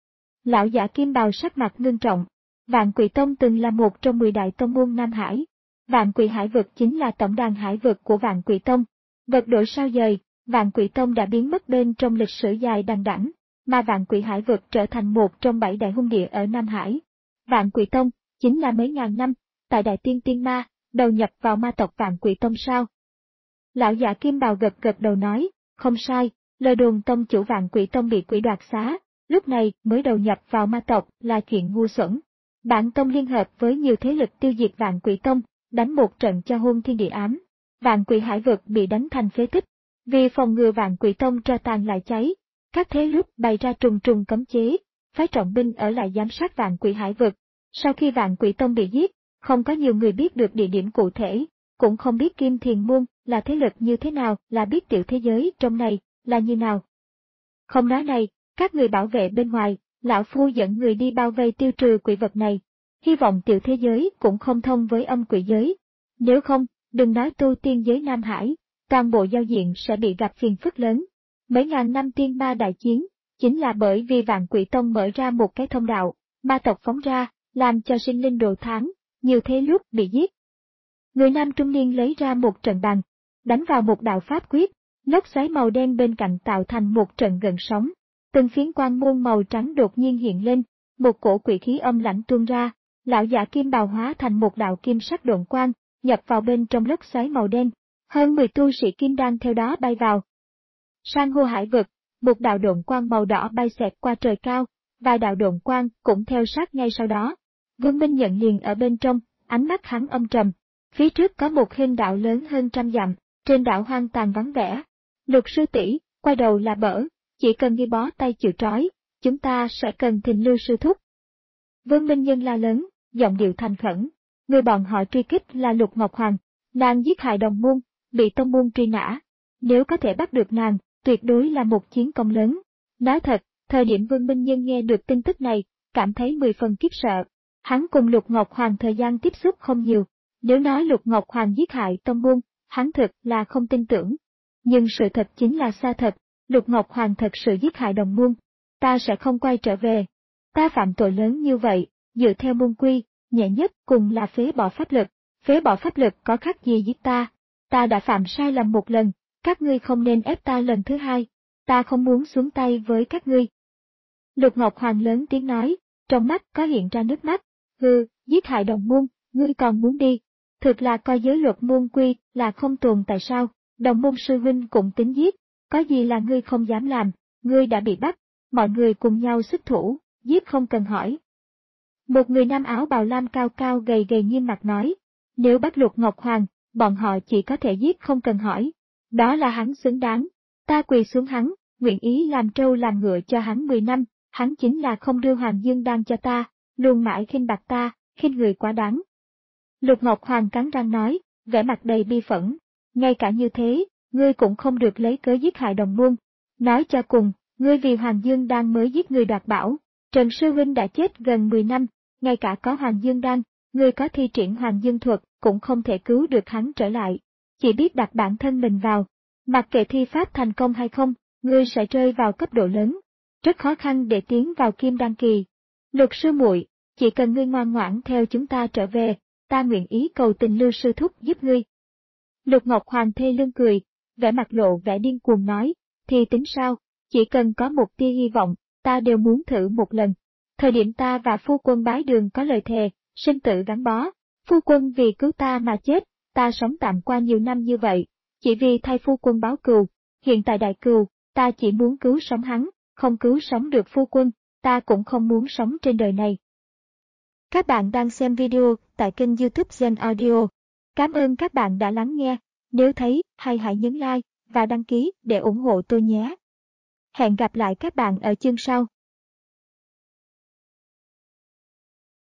Lão giả kim bào sắc mặt ngưng trọng, vạn quỷ tông từng là một trong mười đại tông môn Nam Hải. Vạn quỷ hải vực chính là tổng đàn hải vực của vạn quỷ tông. Vật đổi sao dời, vạn quỷ tông đã biến mất bên trong lịch sử dài đằng đẵng, mà vạn quỷ hải vực trở thành một trong bảy đại hung địa ở Nam Hải. Vạn quỷ tông, chính là mấy ngàn năm, tại đại tiên tiên ma, đầu nhập vào ma tộc vạn quỷ tông sao? Lão giả kim bào gật gật đầu nói, không sai, lời đồn tông chủ vạn quỷ tông bị quỷ đoạt xá, lúc này mới đầu nhập vào ma tộc là chuyện ngu xuẩn. Bản tông liên hợp với nhiều thế lực tiêu diệt vạn quỷ tông, đánh một trận cho hôn thiên địa ám. Vạn quỷ hải vực bị đánh thành phế tích. Vì phòng ngừa vạn quỷ tông tro tàn lại cháy, các thế lực bày ra trùng trùng cấm chế, phái trọng binh ở lại giám sát vạn quỷ hải vực. Sau khi vạn quỷ tông bị giết, không có nhiều người biết được địa điểm cụ thể, cũng không biết Kim Thiền Môn là thế lực như thế nào, là biết tiểu thế giới trong này là như nào. Không nói này, các người bảo vệ bên ngoài, lão phu dẫn người đi bao vây tiêu trừ quỷ vật này. Hy vọng tiểu thế giới cũng không thông với âm quỷ giới. Nếu không, đừng nói tu tiên giới Nam Hải, toàn bộ giao diện sẽ bị gặp phiền phức lớn. Mấy ngàn năm tiên ma đại chiến, chính là bởi vì vạn quỷ tông mở ra một cái thông đạo, ma tộc phóng ra, làm cho sinh linh đồ tháng, nhiều thế lúc bị giết. Người nam trung niên lấy ra một trận bàn, đánh vào một đạo pháp quyết, lốc xoáy màu đen bên cạnh tạo thành một trận gần sóng. Từng phiến quang môn màu trắng đột nhiên hiện lên, một cổ quỷ khí âm lãnh tuôn ra, lão giả kim bào hóa thành một đạo kim sắc độn quang, nhập vào bên trong lốc xoáy màu đen. Hơn mười tu sĩ kim đan theo đó bay vào. Sang hô hải vực, một đạo độn quang màu đỏ bay xẹt qua trời cao, vài đạo độn quang cũng theo sát ngay sau đó. Vương Minh Nhận liền ở bên trong, ánh mắt hắn âm trầm. Phía trước có một hình đạo lớn hơn trăm dặm, trên đảo hoang tàn vắng vẻ. Lục sư tỷ, quay đầu là bờ, chỉ cần ghi bó tay chịu trói, chúng ta sẽ cần thỉnh lưu sư thúc. Vương Minh Nhân la lớn, giọng điệu thành khẩn. Người bọn họ truy kích là Lục Ngọc Hoàng, nàng giết hại đồng môn, bị tông môn truy nã. Nếu có thể bắt được nàng, tuyệt đối là một chiến công lớn. Nói thật, thời điểm Vương Minh Nhân nghe được tin tức này, cảm thấy mười phần khiếp sợ. Hắn cùng Lục Ngọc Hoàng thời gian tiếp xúc không nhiều. Nếu nói Lục Ngọc Hoàng giết hại tông môn, hắn thực là không tin tưởng. Nhưng sự thật chính là xa thật, Lục Ngọc Hoàng thật sự giết hại đồng môn. Ta sẽ không quay trở về. Ta phạm tội lớn như vậy, dựa theo môn quy, nhẹ nhất cùng là phế bỏ pháp lực. Phế bỏ pháp lực có khác gì giết ta. Ta đã phạm sai lầm một lần, các ngươi không nên ép ta lần thứ hai. Ta không muốn xuống tay với các ngươi. Lục Ngọc Hoàng lớn tiếng nói, trong mắt có hiện ra nước mắt. Hừ, giết hại đồng môn, ngươi còn muốn đi. Thực là coi giới luật môn quy là không tồn tại sao, đồng môn sư huynh cũng tính giết, có gì là ngươi không dám làm, ngươi đã bị bắt, mọi người cùng nhau xuất thủ, giết không cần hỏi. Một người nam áo bào lam cao cao gầy gầy nghiêm mặt nói, nếu bắt Lục Ngọc Hoàng, bọn họ chỉ có thể giết không cần hỏi, đó là hắn xứng đáng, ta quỳ xuống hắn, nguyện ý làm trâu làm ngựa cho hắn mười năm, hắn chính là không đưa Hoàng Dương Đan cho ta, luôn mãi khinh bạc ta, khinh người quá đáng. Lục Ngọc Hoàng cắn răng nói, vẻ mặt đầy bi phẫn, ngay cả như thế, ngươi cũng không được lấy cớ giết hại đồng môn. Nói cho cùng, ngươi vì Hoàng Dương Đan mới giết người đoạt bảo, Trần Sư Huynh đã chết gần mười năm, ngay cả có Hoàng Dương Đan, ngươi có thi triển Hoàng Dương thuật cũng không thể cứu được hắn trở lại, chỉ biết đặt bản thân mình vào. Mặc kệ thi pháp thành công hay không, ngươi sẽ rơi vào cấp độ lớn, rất khó khăn để tiến vào Kim Đan kỳ. Lục sư muội, chỉ cần ngươi ngoan ngoãn theo chúng ta trở về, ta nguyện ý cầu tình Lưu sư thúc giúp ngươi. Lục Ngọc Hoàng thê lương cười, vẻ mặt lộ vẻ điên cuồng nói, thì tính sao, Chỉ cần có một tia hy vọng, ta đều muốn thử một lần. Thời điểm ta và phu quân bái đường có lời thề, sinh tử gắn bó. Phu quân vì cứu ta mà chết, ta sống tạm qua nhiều năm như vậy, chỉ vì thay phu quân báo cừu. Hiện tại đại cừu, ta chỉ muốn cứu sống hắn, không cứu sống được phu quân, ta cũng không muốn sống trên đời này. Các bạn đang xem video tại kênh YouTube Gen Audio. Cảm ơn các bạn đã lắng nghe. Nếu thấy hay hãy nhấn like và đăng ký để ủng hộ tôi nhé. Hẹn gặp lại các bạn ở chương sau.